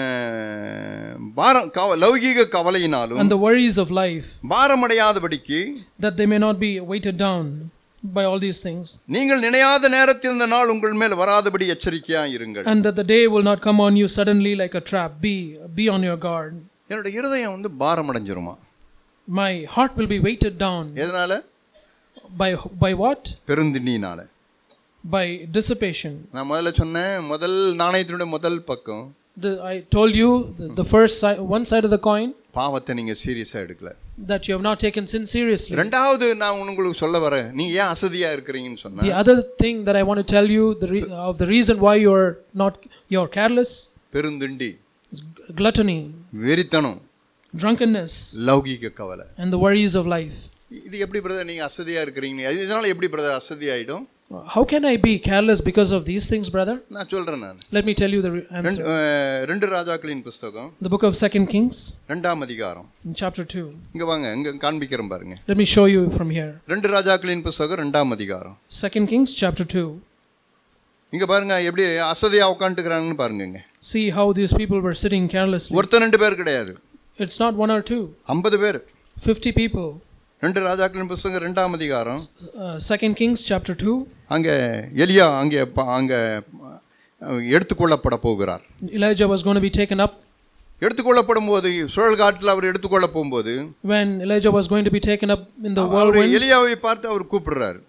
லௌகீக கவலையினாலும், and the worries of life, பாரமடையாதபடிக்கு, that they may not be weighted down by all these things, நீங்கள் நினையாத நேரத்தில் இந்த நாள் உங்கள் மேல் வராதபடி எச்சரிக்கையாய் இருங்கள், and that the day will not come on you suddenly like a trap. Be on your guard. என்னோட இருதயம் வந்து பாரமடைஞ்சிருமா? My heart will be weighted down. எதனால? By what? பெருந்திண்டினால. By dissipation. நான் முதல்ல சொன்னேன், முதல் நாணயத்தினுடைய முதல் பக்கம், I told you the first side, one side of the coin, பாவத்தை நீங்க சீரியஸா எடுக்கல, that you have not taken sin seriously. இரண்டாவது நான் உங்களுக்கு சொல்ல வரேன், நீங்க ஏன் அசதியா இருக்கீங்கன்னு சொன்னா, the other thing that I want to tell you, the reason why you're careless, பெருந்திண்டி, gluttony, வெறித்தனம், drunkenness, லௌகீக கவலை, and the worries of life. இது எப்படி பிரதர் நீங்க அசதியா இருக்கீங்க? இதனால எப்படி பிரதர் அசதி ஆயிடும்? How can I be careless because of these things, brother? நான் சொல்றேன். Let me tell you the answer. ரெண்டு ராஜாக்களின் புத்தகம், the book of 2 Kings, 2ஆம் அதிகாரம், in chapter 2. இங்க வாங்க, இங்க காண்பிக்கிறேன் பாருங்க. Let me show you from here. ரெண்டு ராஜாக்களின் புத்தகம் 2ஆம் அதிகாரம், 2 Kings chapter 2. இங்க பாருங்க எப்படி அசதியா உட்கார்ந்துக்கறாங்கன்னு பாருங்க. See how these people were sitting carelessly. ஒருத்தர் ரெண்டு பேர் கிடையாது. It's not one or two. 50 பேர். 50 people. ரெண்டு ராஜாக்களின் புத்தகம் 2ஆம் அதிகாரம், 2 Kings chapter 2. அங்க எலியா அங்க எடுத்துக்கொள்ளப்பட போகிறார். Elijah was going to be taken up. எடுத்துக்கொள்ளப்படும் போது, சுழல் காற்றில் அவர் எடுத்துக்கொள்ள போகும்போது, when Elijah was going to be taken up in the whirlwind, எலியாவை பார்த்து அவர் கூப்பிடுறார்.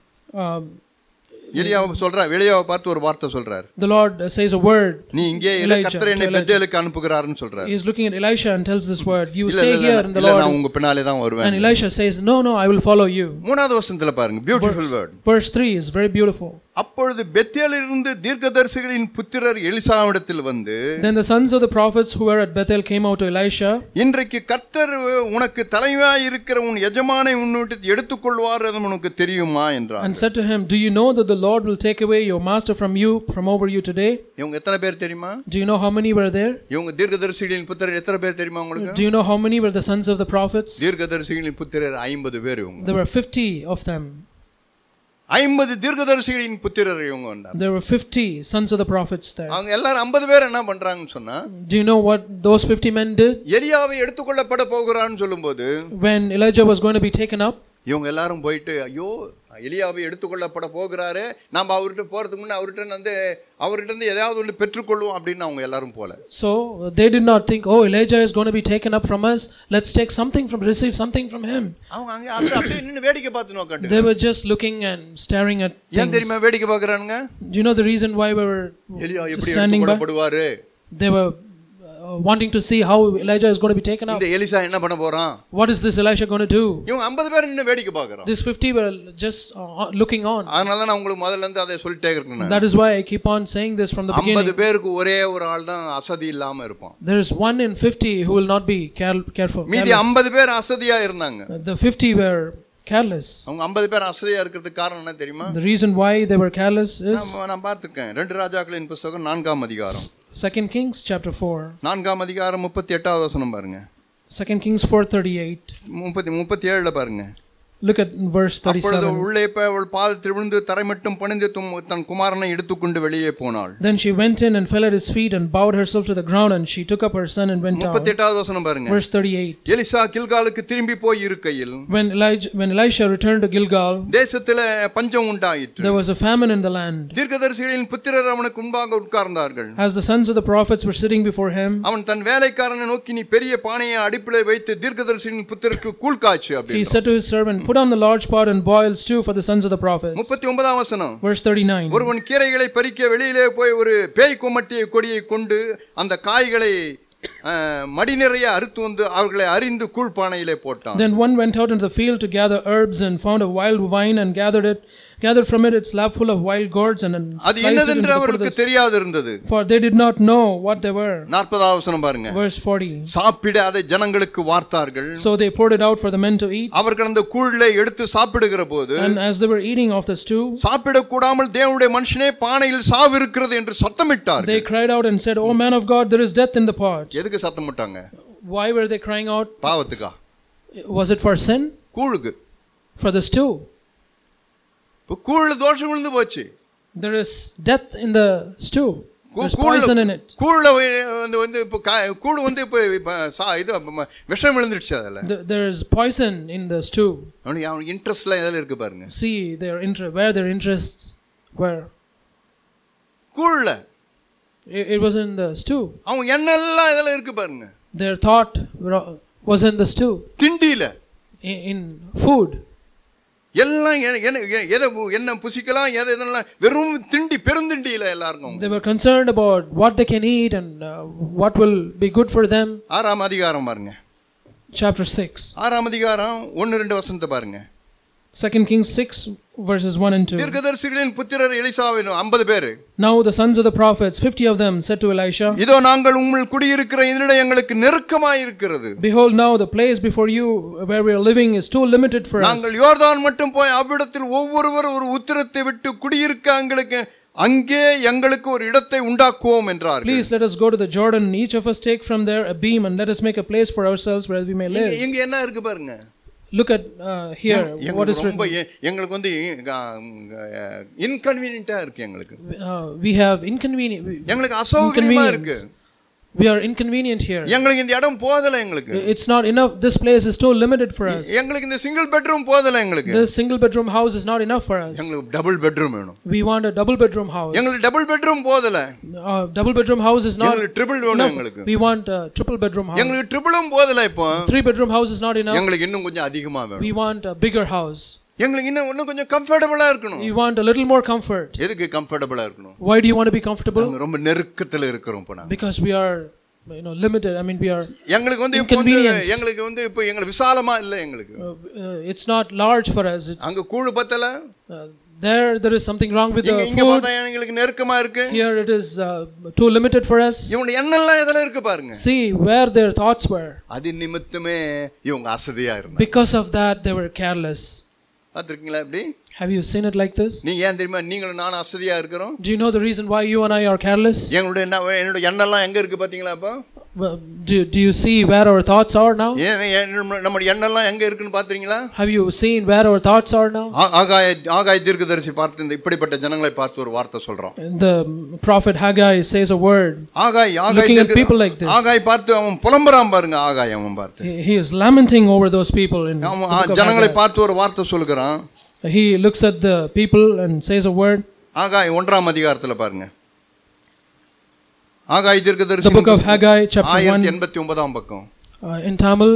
எலியாவை பார்த்து ஒரு வார்த்தை சொல்றார். The Lord says a word. நீ இங்கே இரு, கர்த்தர் என்னை பெத்தேலுக்கு அனுப்புகிறார்னு சொல்றார். He is looking at Elisha and tells this word, you stay here and the Lord, நான் உங்க பின்னாலே தான் வருவேன். and Elisha says, no, I will follow you. மூணாவது வசனத்துல பாருங்க, beautiful word. Verse 3 is very beautiful. அப்பொழுது பெத்தேலிலிருந்து தீர்க்கதரிசிகளின் புத்திரர் எலிசாவிடத்தில் வந்து, Then the sons of the prophets who were at Bethel came out to Elisha. இன்றைக்கு கர்த்தர் உனக்கு தலைவனாய் இருக்கிற உன் எஜமானை உன்னிட்டு எடுத்துக்கொள்வார் அது உனக்கு தெரியுமா என்றார். And said to him, Do you know that the Lord will take away your master from over you today? இவங்க எத்தனை பேர் தெரியுமா? Do you know how many were there? இவங்க தீர்க்கதரிசிகளின் புத்திரர் எத்தனை பேர் தெரியுமா உங்களுக்கு? Do you know how many were the sons of the prophets? தீர்க்கதரிசிகளின் புத்திரர் 50 பேர் இவங்க. There were 50 of them. 50 தீர்க்கதரிசிகளின் புத்திரர் இவங்க வந்தாங்க. There were 50 sons of the prophets there. அவங்க எல்லாரும் 50 பேர் என்ன பண்றாங்கன்னு சொன்னா, Do you know what those 50 men did? எலியாவை எடுத்துக்கொள்ளப்பட போகிறான்னு சொல்லும்போது, When Elijah was going to be taken up, இவங்க எல்லாரும் போயிட்டு, ஐயோ எலியாவை எடுத்துக்கொள்ளப்பட போகிறாரு, நாம் அவர்கிட்ட போறதுக்கு முன்ன அவர்கிட்ட இருந்து ஏதாவது ஒன்று பெற்றுக்கொள்வோம் அப்படின்னு அவங்க எல்லாரும் போல. So they did not think, oh, Elijah is going to be taken up from us, let's take receive something from him. அவங்க அங்க அப்படியே நின்னு வேடிக்கை பார்த்து நோக்காட்டு. They were just looking and staring at things. ஏன் தெரியுமா வேடிக்கை பார்க்கறானுங்க? Do you know the reason why we were எலியா எப்படி standing by? எடுத்துக்கொள்ளப்படுவாரு? They were wanting to see how Elijah is going to be taken up. இந்த எலிசா என்ன பண்ண போறான்? What is this Elisha going to do? இவங்க 50 பேர் நின்னு வேடிக்கை பார்க்கறாங்க. These 50 were just looking on. அதனால நான் உங்களுக்கு முதல்ல இருந்து அதை சொல்லிட்டே இருக்கேன். That is why I keep on saying this from the beginning. 50 பேருக்கு ஒரே ஒரு ஆள் தான் அசதி இல்லாம இருப்பான். There is one in 50 who will not be careful. மீதி 50 பேர் அசதியா இருந்தாங்க. The 50 were careless. அவங்க 50 பேர் அசதியா இருக்கிறதுக்கு காரணம் என்ன தெரியுமா? The reason why they were careless is நான் பார்த்திருக்கேன். 2 ராஜாக்களின் புத்தகம் 4ஆம் அதிகாரம். 2 Kings chapter 4. 4ஆம் அதிகாரம் 38வது வசனம் பாருங்க. 2 Kings 4:38. 37ல பாருங்க. Look at verse 37. அப்பொழுது உள்ளே போய் அவள் பாதத்தில் விழுந்து தரை மட்டும் பணிந்து தன் குமாரனை எடுத்துக்கொண்டு வெளியே போனாள். Then she went in and fell at his feet and bowed herself to the ground, and she took up her son and went out. 38வது வசனம் பாருங்க. Verse 38. எலிசா கில்காலுக்கு திரும்பி போய் இருக்கையில், When Elisha returned to Gilgal, தேசத்திலே பஞ்சம் உண்டாயிற்று. there was a famine in the land. தீர்க்கதரிசிகளின் புத்திரர் அவனுக்கு முன்பாக உட்கார்ந்தார்கள். As the sons of the prophets were sitting before him, அவன் தன் வேலைக்காரனை நோக்கி, நீ பெரிய பானையை அடுப்பிலே வைத்து தீர்க்கதரிசிகளின் புத்திரருக்கு கூழ் காய்ச்சு he அப்படினான். said to his servant, Put on the large pot and boil stew for the sons of the prophets. 39ஆம் வசனம். Verse 39. ஒருவன் கீரைகளை பறிக்க வெளியிலே போய் ஒரு பேய் கொமட்டிய கொடியை கொண்டு அந்த காய்களை மடி நிறைய அறுத்து வந்து அவர்களை அறிந்து கூழ்பானையிலே போட்டான். Then one went out into the field to gather herbs and found a wild vine and gathered from it its lap full of wild gourds and அது என்னதென்று அவருக்கு தெரியாது இருந்தது. For they did not know what they were. 40ஆம் வசனம் பாருங்க. Verse 40. சாப்பிட அதை ஜனங்களுக்கு வார்த்தார்கள். So they poured it out for the men to eat. அவர்கள் அந்த கூழை எடுத்து சாப்பிடுகிற போது, and as they were eating of the stew, சாப்பிட கூடாமல் தேவனுடைய மனுஷனே பானையில் சாவு இருக்கிறது என்று சத்தமிட்டார்கள். They cried out and said, Oh man of God, there is death in the pot. எதுக்கு சத்தமிட்டாங்க? Why were they crying out? பாவத்துக்கா? Was it for sin? கூழுக்கு. For the stew. கூழ்ல தோஷம் விழுந்து போச்சு. There is death in the stew. There's poison in it. கூழ்ல வந்து இப்ப கூழ் வந்து இப்ப இது விஷம் விழுந்துடுச்சு அதுல. There is poison in the stew. அவனுக்கு இன்ட்ரெஸ்ட்ல எதல இருக்கு பாருங்க. See where their interests were. கூழ்ல. It was in the stew. அவங்க எண்ணெல்லாம் எதல இருக்கு பாருங்க. Their thought was in the stew. திண்டில. In food. எல்லாம் என்ன புசிக்கலாம் எதெல்லாம் வெறும் திண்டி பெருந்திண்டியில எல்லாரும். They were concerned about what they can eat and what will be good for them. 6ஆம் அதிகாரம் பாருங்க. Chapter 6. 6ஆம் அதிகாரம் 1-2 வசனத்தை பாருங்க. 2 Kings 6 verses 1 and 2. தீர்க்கதரிசிகளின் புத்திரர் எலிசாவின் 50 பேர். Now the sons of the prophets, 50 of them, said to Elisha, இதோ நாங்கள் உம்முள் குடியிருக்கிற இந்த இடம் எங்களுக்கு நெருக்கமாய் இருக்கிறது. Behold, now the place before you where we are living is too limited for us. நாங்கள் யோர்தான் மட்டும் போய் அவ்விடத்தில் ஒவ்வொருவர் ஒரு உத்திரத்தை விட்டு குடியிருக்க எங்களுக்கு அங்கே எங்களுக்கு ஒரு இடத்தை உண்டாக்குவோம் என்றார். Please let us go to the Jordan, each of us take from there a beam, and let us make a place for ourselves where we may live. இங்க என்ன இருக்கு பாருங்க. Look at here what is written. எங்களுக்கு வந்து இன்கன்வீனியன்ட்டா இருக்கு எங்களுக்கு. We have inconvenient. எங்களுக்கு அசௌகரியமா இருக்கு. We are inconvenient here. எங்களுக்கு இந்த இடம் போதல எங்களுக்கு. It's not enough. This place is too limited for us. எங்களுக்கு இந்த சிங்கிள் பெட்ரூம் போதல எங்களுக்கு. This single bedroom house is not enough for us. எங்களுக்கு டபுள் பெட்ரூம் வேணும். We want a double bedroom house. எங்களுக்கு டபுள் பெட்ரூம் போதல. Double bedroom house is not. எங்களுக்கு triple வேணும் எங்களுக்கு. We want a triple bedroom house. எங்களுக்கு ட்ரிபிளும் போதல இப்போ. 3 bedroom house is not enough. எங்களுக்கு இன்னும் கொஞ்சம் அதிகமா வேணும். We want a bigger house. எங்களுக்கு இன்னும் கொஞ்சம் கம்ஃபர்ட்டபிளா இருக்கணும். We want a little more comfort. எதுக்கு கம்ஃபர்ட்டபிளா இருக்கணும்? Why do you want to be comfortable? நாங்க ரொம்ப நெருக்கத்துல இருக்கறோம் இப்ப. Because we are limited. I mean we are எங்களுக்கு வந்து எங்களுக்கு வந்து இப்போ எங்களுக்கு விசாலமா இல்ல எங்களுக்கு. It's not large for us. அங்க கூழ் பத்தல. There is something wrong with the இங்க food. பார்த்தா எங்களுக்கு நெருக்கமா இருக்கு. Here it is too limited for us. இவங்க எண்ணெல்லாம் எதல இருக்கு பாருங்க. See where their thoughts were. அது நிமித்தமே இவங்க அசதியா இருந்தாங்க. Because of that they were careless. பாத்துக்கிங்களா இப்படி? Have you seen it like this? நீங்க ஏன் தெரியுமா நீங்களும் நானும் அசதியா இருக்கறோம்? Do you know the reason why you and I are careless? என்னோட எண்ணெல்லாம் எங்க இருக்கு பாத்தீங்களா அப்ப? Do you see where our thoughts are now? நம்ம எண்ணெல்லாம் எங்க இருக்குன்னு பாத்தீங்களா? Have you seen where our thoughts are now? ஆகாய தீர்க்கதரிசி பார்த்து இந்த இப்படிப்பட்ட ஜனங்களை பார்த்து ஒரு வார்த்தை சொல்றான். The prophet Haggai says a word. Looking at people like this. ஆகாய் பார்த்து அவன் புலம்பறான் பாருங்க. ஆகாய் அவன் பார்த்து he is lamenting over those people in ஜனங்களை பார்த்து ஒரு வார்த்தை சொல்கிறான். He looks at the people and says a word. ஆகாய் 1ஆம் அதிகாரத்துல பாருங்க. ஆகாய் தீர்க்கதரிசி The book of Haggai chapter 1 1089ஆம் பக்கம். In Tamil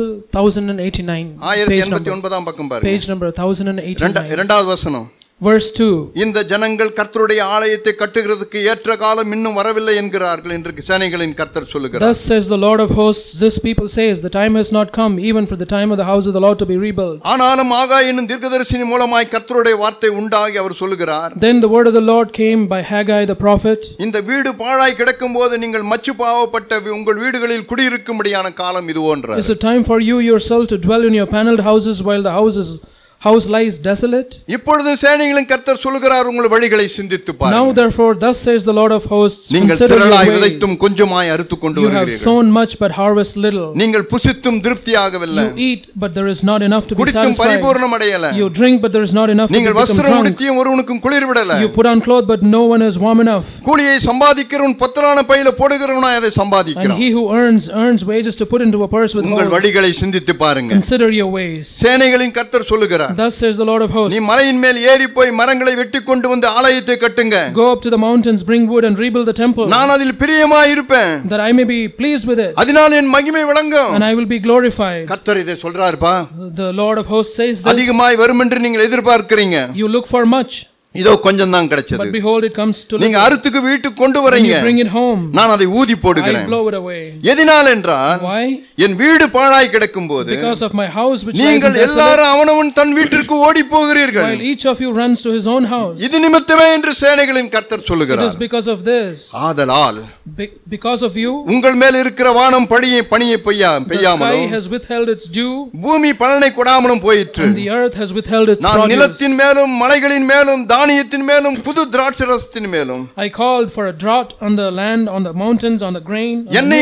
1089. 1089ஆம் பக்கம் பாருங்க. Page number 1089. இரண்டாவது வசனம். Verse 2. இந்த ஜனங்கள் கர்த்தருடைய ஆலயத்தை கட்டுகிறதுக்கு ஏற்ற காலம் இன்னும் வரவில்லை என்கிறார்கள் என்று சேனைகளின் கர்த்தர் சொல்லுகிறார். Thus says the Lord of hosts, this people says, the time has not come even for the time of the house of the Lord to be rebuilt. ஆனாலும் ஆகாய் என்னும் தீர்க்கதரிசியின் மூலமாய் கர்த்தருடைய வார்த்தை உண்டாகி அவர் சொல்லுகிறார். Then the word of the Lord came by Haggai the prophet. இந்த வீடு பாழாய் கிடக்கும்போது நீங்கள் மச்சு பாவப்பட்ட உங்கள் வீடுகளில் குடியிருக்கும்படியான காலம் இதுவோன்றார். It's a time for you yourself to dwell in your paneled houses while the house lies desolate. இப்பொழுது சேனைகளின் கர்த்தர் சொல்லுகிறார் உங்கள் வழிகளை சிந்தித்து பாருங்கள். Now therefore thus says the Lord of hosts, நீங்கள் திரளாய் விதைத்தும் கொஞ்சமாய் அறுத்து கொண்டு வருகிறீர்கள். You have sown much but harvest little. நீங்கள் புசித்தும் திருப்தியாகவில்லை. You eat but there is not enough to be satisfied. குடித்தும் Paripooranam அடையல. You drink but there is not enough to நீங்கள் வஸ்திரம் உடுத்தியும் ஒருவனுக்கும் குளிர் விடல. You put on clothes but no one is warm enough. கூலியை சம்பாதிக்கிறவன் பத்திரான பையில போடுகிறவனாய் அதை சம்பாதிக்கிறான். And he who earns wages to put into a purse with holes. உங்கள் வழிகளை சிந்தித்து பாருங்க. Consider your ways. சேனைகளின் கர்த்தர் சொல்லுகிறார். Thus says the Lord of hosts. நீ மலையின் மேல் ஏறி போய் மரங்களை வெட்டி கொண்டு வந்து ஆலயத்தை கட்டுங்க. Go up to the mountains, bring wood and rebuild the temple. நான் அதில் பிரியமாய் இருப்பேன். That I may be pleased with it. அதனால் என் மகிமை விளங்கும். And I will be glorified. கர்த்தர் இதை சொல்றாருப்பா. The Lord of hosts says this. அதிகமாய் வரும் என்று நீங்கள் எதிர்பார்க்கிறீங்க. You look for much. இதோ கொஞ்சம் தான் கிடைச்சது. But behold it comes to நீங்க அறுத்துக்கு வீட்டுக்கு கொண்டு வரீங்க. You bring it home. நான் அதை ஊதி போடுகிறேன். I blow it away. எதனால் என்றால் why? என் வீடு பாழாய் கிடக்கும்போது Because of my house which lies நீங்கள் desolate. எல்லாரும் அவனவன் தன் வீட்டிற்கு ஓடி போகிறீர்கள். While each of you runs to his own house. இது நிமித்தமே என்று சேனைகளின் கர்த்தர் சொல்லுகிறார். It is because of this. ஆதலால் because of you உங்கள் மேல் இருக்கிற வானம் பனியை பெய்யாமலும் the sky has withheld its dew. பூமி பலனை கொடாமலும் போயிற்று. And the earth has withheld its produce. நான் நிலத்தின் மேலும் மலைகளின் மேலும் தானியத்தின் மேலும் புது திராட்சரசத்தின் மேலும் I called for a drought on the land, on the mountains, on the grain,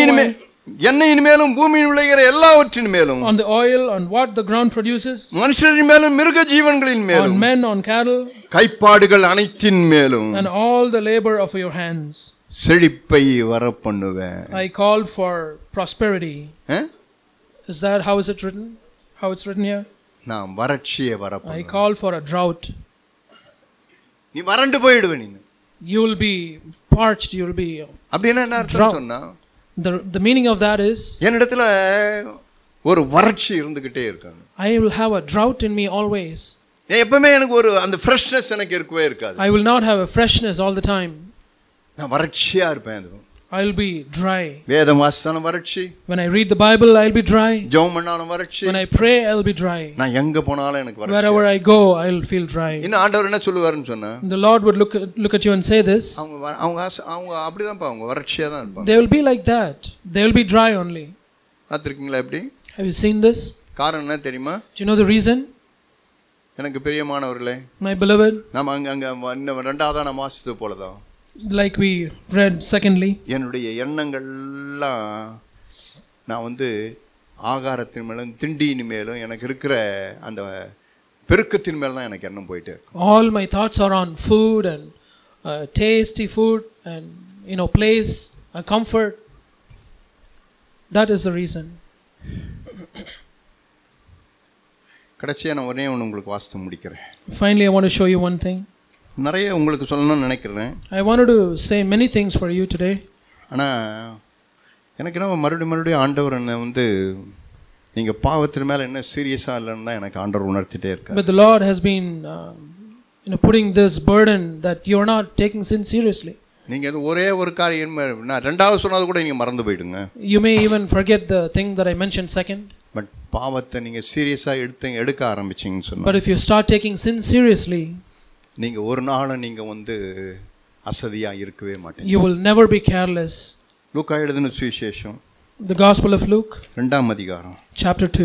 எண்ணெயின் மேலும் பூமியில் விளைகிற எல்லாவற்றின் மேலும் on the oil, on what the ground produces, மனுஷரின் மேலும் மிருக ஜீவன்களின் மேலும் on men, on cattle, கைப்பாடுகள் அனைத்தின் மேலும் and all the labor of your hands செழிப்பை வரப்பண்ணுவேன். I called for prosperity. Is that how is it written? How it's written here? நான் வறட்சியை வரப்பண்ணுவேன். I called for a drought. நீ வறண்டு போய்டுவே. நீ you will be parched, you will be அப்படினா என்ன அர்த்தம் சொன்னா? The meaning of that is என்னிடத்துல ஒரு வறட்சி இருந்துகிட்டே இருக்கு. I will have a drought in me always. எப்பவுமே எனக்கு ஒரு அந்த ஃப்ரெஷ்னஸ் எனக்கு இருக்கவே இருக்காது. I will not have a freshness all the time. நான் வறட்சியா இருப்பேன். I will be dry. வேதம் வாசித்தாலும் வறட்சி. When I read the Bible I will be dry. ஜெபம் பண்ணாலும் வறட்சி. When I pray I will be dry. நான் எங்க போனாலும் எனக்கு வறட்சி. Wherever I go I will feel dry. இன்னும் ஆண்டவர் என்ன சொல்லுவாருன்னு சொன்னா, the Lord would look at you and say this. அவங்க அப்படிதான் அவங்க வறட்சியா தான் இருப்பாங்க. They will be like that. They will be dry only. பாத்துக்கிங்களா எப்படி? Have you seen this? காரணம் என்ன தெரியுமா? Do you know the reason? எனக்கு பிரியமானவர்களே, my beloved, நாம அங்க இரண்டாவதா நாம வாசித்தது போலதான், like we read secondly, என்னுடைய எண்ணங்கள்லாம் நான் ஆகாரத்தின் மேலும் திண்டியின் மேலும் எனக்கு இருக்கிற அந்த பெருக்கத்தின் மேல தான் எனக்கு எண்ணம் போயிட்டே இருக்கு. All my thoughts are on food and tasty food and place and comfort. That is the reason. கடைசியா நான் ஒரே ஒன்று உங்களுக்கு வாசித்து முடிக்கிறேன். Finally I want to show you one thing. நிறைய உங்களுக்கு சொல்லணும்னு நினைக்கிறேன். I wanted to say many things for you today. ஆனா எனக்கு என்ன மறுபடியும் ஆண்டவர் என்ன நீங்க பாவத்தின் மேல என்ன சீரியஸா இல்லன்னு தான் எனக்கு ஆண்டவர் உணர்த்திட்டே இருக்கார். But the Lord has been putting this burden that you are not taking sin seriously. நீங்க ஒரே ஒரு காரியம் நான் ரெண்டாவது சொன்னது கூட நீங்க மறந்து போய்டுங்க. You may even forget the thing that I mentioned second. But பாவத்தை நீங்க சீரியஸா எடுக்க ஆரம்பிச்சீங்கன்னு சொன்னா, but if you start taking sin seriously, நீங்க ஒரு நாளும் நீங்க அசதியா இருக்கவே மாட்டீங்க. You will never be careless. லூக்கா எழுதின சுவிசேஷம் The Gospel of Luke, 2ஆம் அதிகாரம். chapter 2.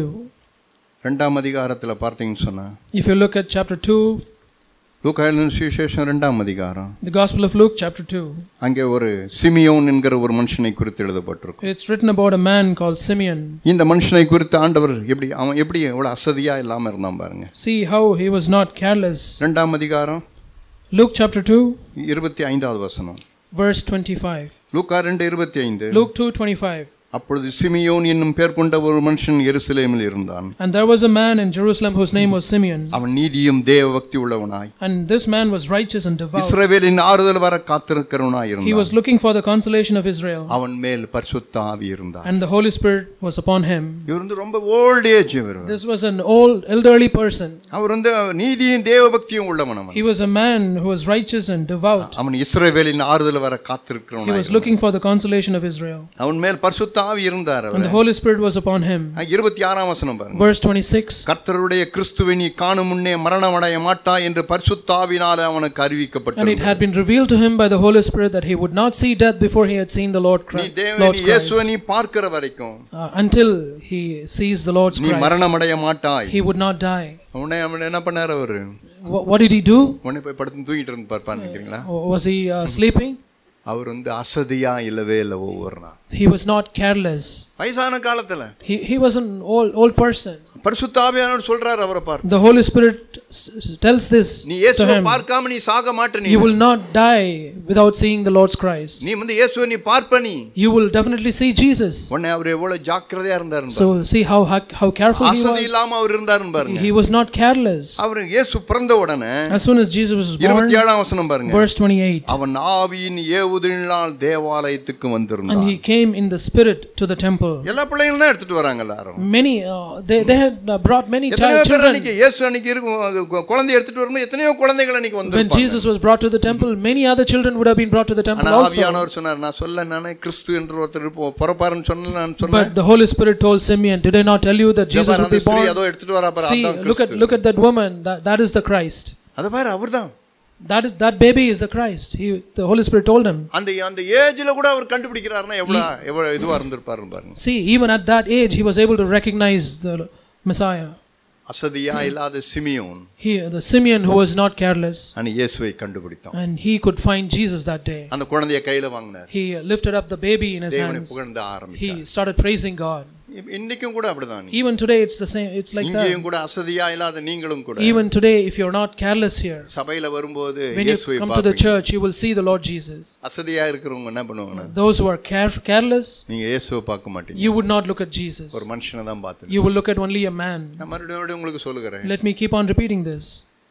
2ஆம் அதிகாரத்துல பார்த்தீங்கன்னு சொன்னா, If you look at chapter 2, லூக்கா எழுதின சுவிசேஷம் 2ஆம் அதிகாரம். the Gospel of Luke, chapter 2. அங்கே ஒரு சிமியோன் என்கிற ஒரு மனுஷனை குறித்து எழுதப்பட்டிருக்கும். It's written about a man called Simeon. இந்த மனுஷனை குறித்து ஆண்டவர் அவன் எப்படி எவ்வளவு அசதியா இல்லாம இருந்தான் பாருங்க. See how he was not careless. 2ஆம் அதிகாரம், Luke chapter 2, 25வது வசனம். verse 25. லூக்கா 2:25. Luke 2:25. அப்பொழுது சிமியோன் என்னும் பேர் கொண்ட ஒரு மனுஷன் எருசலேமில் இருந்தான். And there was a man in Jerusalem whose name was Simeon. அவன் நீதியும் தேவபக்தி உள்ளவனாய், And this man was righteous and devout. இஸ்ரவேலின் ஆறுதல் வர காத்திருக்கிறவனாய் இருந்தான். He was looking for the consolation of Israel. அவன் மேல் பரிசுத்த ஆவி இருந்தார். And the Holy Spirit was upon him. இவர் ரொம்ப old age. This was an old elderly person. அவர் நீதியும் தேவபக்தியும் உள்ளவன். அவன் He was a man who was righteous and devout. அவன் இஸ்ரவேலின் ஆறுதல் வர காத்திருக்கிறவனாய். He was looking for the consolation of Israel. அவன் மேல் பரிசுத்த ஆவி இருந்தார். And the Holy Spirit was upon him. 26ஆம் வசனம் பாருங்க. Verse 26. கர்த்தருடைய கிறிஸ்துவை நீ காணும் முன்னே மரணமடைய மாட்டாய் என்று பரிசுத்த ஆவியினாலே அவனுக்கு அறிவிக்கப்பட்டது. And it had been revealed to him by the Holy Spirit that he would not see death before he had seen the Lord Christ. நீ இயேசுவை நீ பார்க்கிற வரைக்கும், until he sees the Lord's Christ, நீ மரணமடைய மாட்டாய். he would not die. அவன் என்ன பண்ணாரு? அவரு what did he do? உடனே போய் படுத்து தூங்கிட்டு இருந்து பார்ப்பான்னு நினைக்கிறீங்களா? Was he sleeping? அவர் அசதியா இல்லவே இல்லை. ஒவ்வொரு நாள் he was not careless. வயசான காலத்துல he was an old person. பரிசுத்த ஆவியானவர் சொல்றார் அவரை பார்த்து. The Holy Spirit tells this நீ இயேசுவை பார்க்காம நீ சாக மாட்டே. You will not die without seeing the Lord's Christ. நீ இயேசுவை நீ பார்ப்ப. நீ You will definitely see Jesus. உடனே அவர் எவ்வளவு ஜாக்கிரதையா இருந்தார். So see how careful he was. அசதி இல்லாம அவர் இருந்தார் பாருங்க. He was not careless. அவர் இயேசு பிறந்த உடனே, as soon as Jesus was born, 27ஆம் வசனம் பாருங்க. verse 28. அவன் ஆவியின் ஏவுதலினால் தேவாலயத்துக்கு வந்திருந்தான். And he came in the spirit to the temple. எல்லா பிள்ளைகளும் தான் எடுத்துட்டு வராங்க எல்லாரும். Many they had brought many children. இயேசு அன்னைக்கு குழந்தை எடுத்துட்டு வரும்போது எத்தனையோ குழந்தைகள் அன்னைக்கு வந்திருப்பாங்க. When Jesus was brought to the temple, many other children would have been brought to the temple also. ஆவியானவர் சொன்னார், நான் சொல்ல நானே கிறிஸ்து என்று ஒருத்தர் பொறப்பாருன்னு நான் சொன்னேன். But the Holy Spirit told Simeon, did I not tell you that Jesus would be born? அதோ எடுத்துட்டு வரா பாரு. See, look at that woman. That is the Christ. அத பாரு, அவர்தான். That baby is the Christ. The Holy Spirit told him. அந்த ஏஜ்ல கூட அவர் கண்டுபிடிக்கிறார்னா எவ்வளவு இதுவா இருந்திருப்பாரு பாருங்க. See, even at that age he was able to recognize the Messiah. அசதியா இல்லாத Simeon, the Simeon who was not careless, and இயேசுவை கண்டுபிடித்தான். and he could find Jesus that day. அந்த குழந்தையை கையில வாங்கினார். He lifted up the baby in his தேவனை hands. புகழ்ந்து ஆரம்பித்தார். He started praising God. இன்னைக்கும் கூட அப்படிதான். Even today it's the same. It's like that. இங்கேயும் கூட அசதியா இல்லாத நீங்களும் கூட. Even today if you're not careless here, சபையில வரும்போது when you come to the church you will see the Lord Jesus. அசதியா இருக்கிறவங்க என்ன பண்ணுவாங்க? Those who are careless, நீங்க இயேசுவை பார்க்க மாட்டீங்க. you would not look at Jesus. ஒரு மனுஷனை தான் பார்த்து. You will look at only a man. நான் மறுபடியும் உங்களுக்கு சொல்லுகிறேன். Let me keep on repeating this.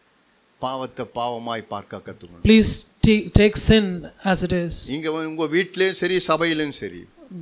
பாவத்தை பாவமாய் பார்க்க கத்துக்கணும். Please take sin as it is. இங்க உங்க வீட்லயும் சரி சபையிலும் சரி,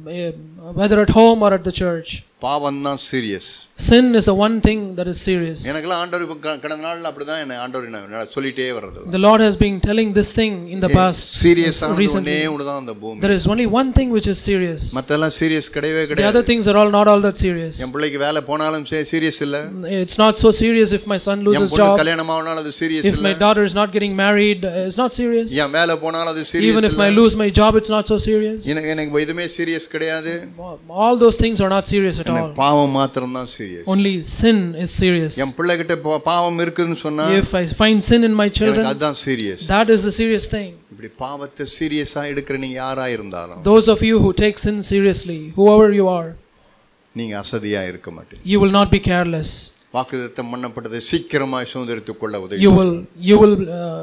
whether at home or at the church, பாவம் தான் serious. sin is the one thing that is serious. எனக்குலாம் ஆண்டவர் கடந்த நாள்ல அப்படிதான் என்ன ஆண்டவர் சொல்லிட்டே வர்றது. The Lord has been telling this thing in the past. சீரியஸான ஒண்ணே ஒண்ணுதான் அந்த பூமி. There is only one thing which is serious. மத்தெல்லாம் சீரியஸ் கிடையவே கிடையாது. The other things are not all that serious. என் பிள்ளைக்கு வேலை போனாலும் சீரியஸ் இல்ல. It's not so serious if my son loses job. என் கல்யாணம் ஆனாலும் அது சீரியஸ் இல்ல. If my daughter is not getting married, it's not serious. என் வேலை போனாலும் அது சீரியஸ் இல்ல. Even if I lose my job, it's not so serious. எனக்கு எதுமே சீரியஸ் கிடையாது. All those things are not serious at all. பாவம் மாத்திரம் தான் serious. Only sin is serious. என் பிள்ளைகிட்ட பாவம் இருக்குன்னு சொன்னா, if I find sin in my children, அதுதான் serious. that is the serious thing. இப்படி பாவத்தை சீரியஸா எடுக்கிற நீங்க யாரா இருந்தாலும், those of you who take sin seriously, whoever you are, நீங்க அசதியா இருக்க மாட்டீங்க. you will not be careless. வாக்குத்தத்தம் பண்ணப்பட்டதை சீக்கிரமாய் சுதந்திரித்துக் கொள்ள உதவி. you will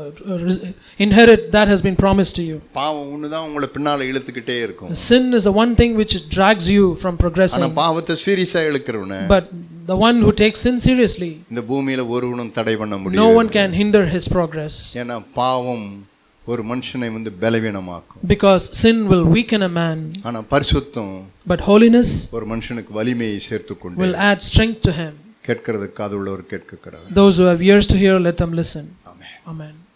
inherit that has been promised to you. பாவம் ஒண்ணுதான் உங்களை பின்னால இழுத்துக்கிட்டே இருக்கும். Sin is the one thing which drags you from progressing. ஆனா பாவத்தை சீரியஸா இழுக்கிறவனே, but the one who takes sin seriously, இந்த பூமியில ஒருவனும் தடை பண்ண முடியாது. no one can hinder his progress. ஏன்னா பாவம் ஒரு மனுஷனை பலவீனமாக்கும். because sin will weaken a man. ஆனா பரிசுத்தம், but holiness ஒரு மனுஷனுக்கு வலிமையை சேர்த்துக்கொண்டு will add strength to him. கேட்கிறதுக்கு காதுள்ளவர் கேட்க கடவுள். those who have ears to hear, let them listen. Amen. Amen.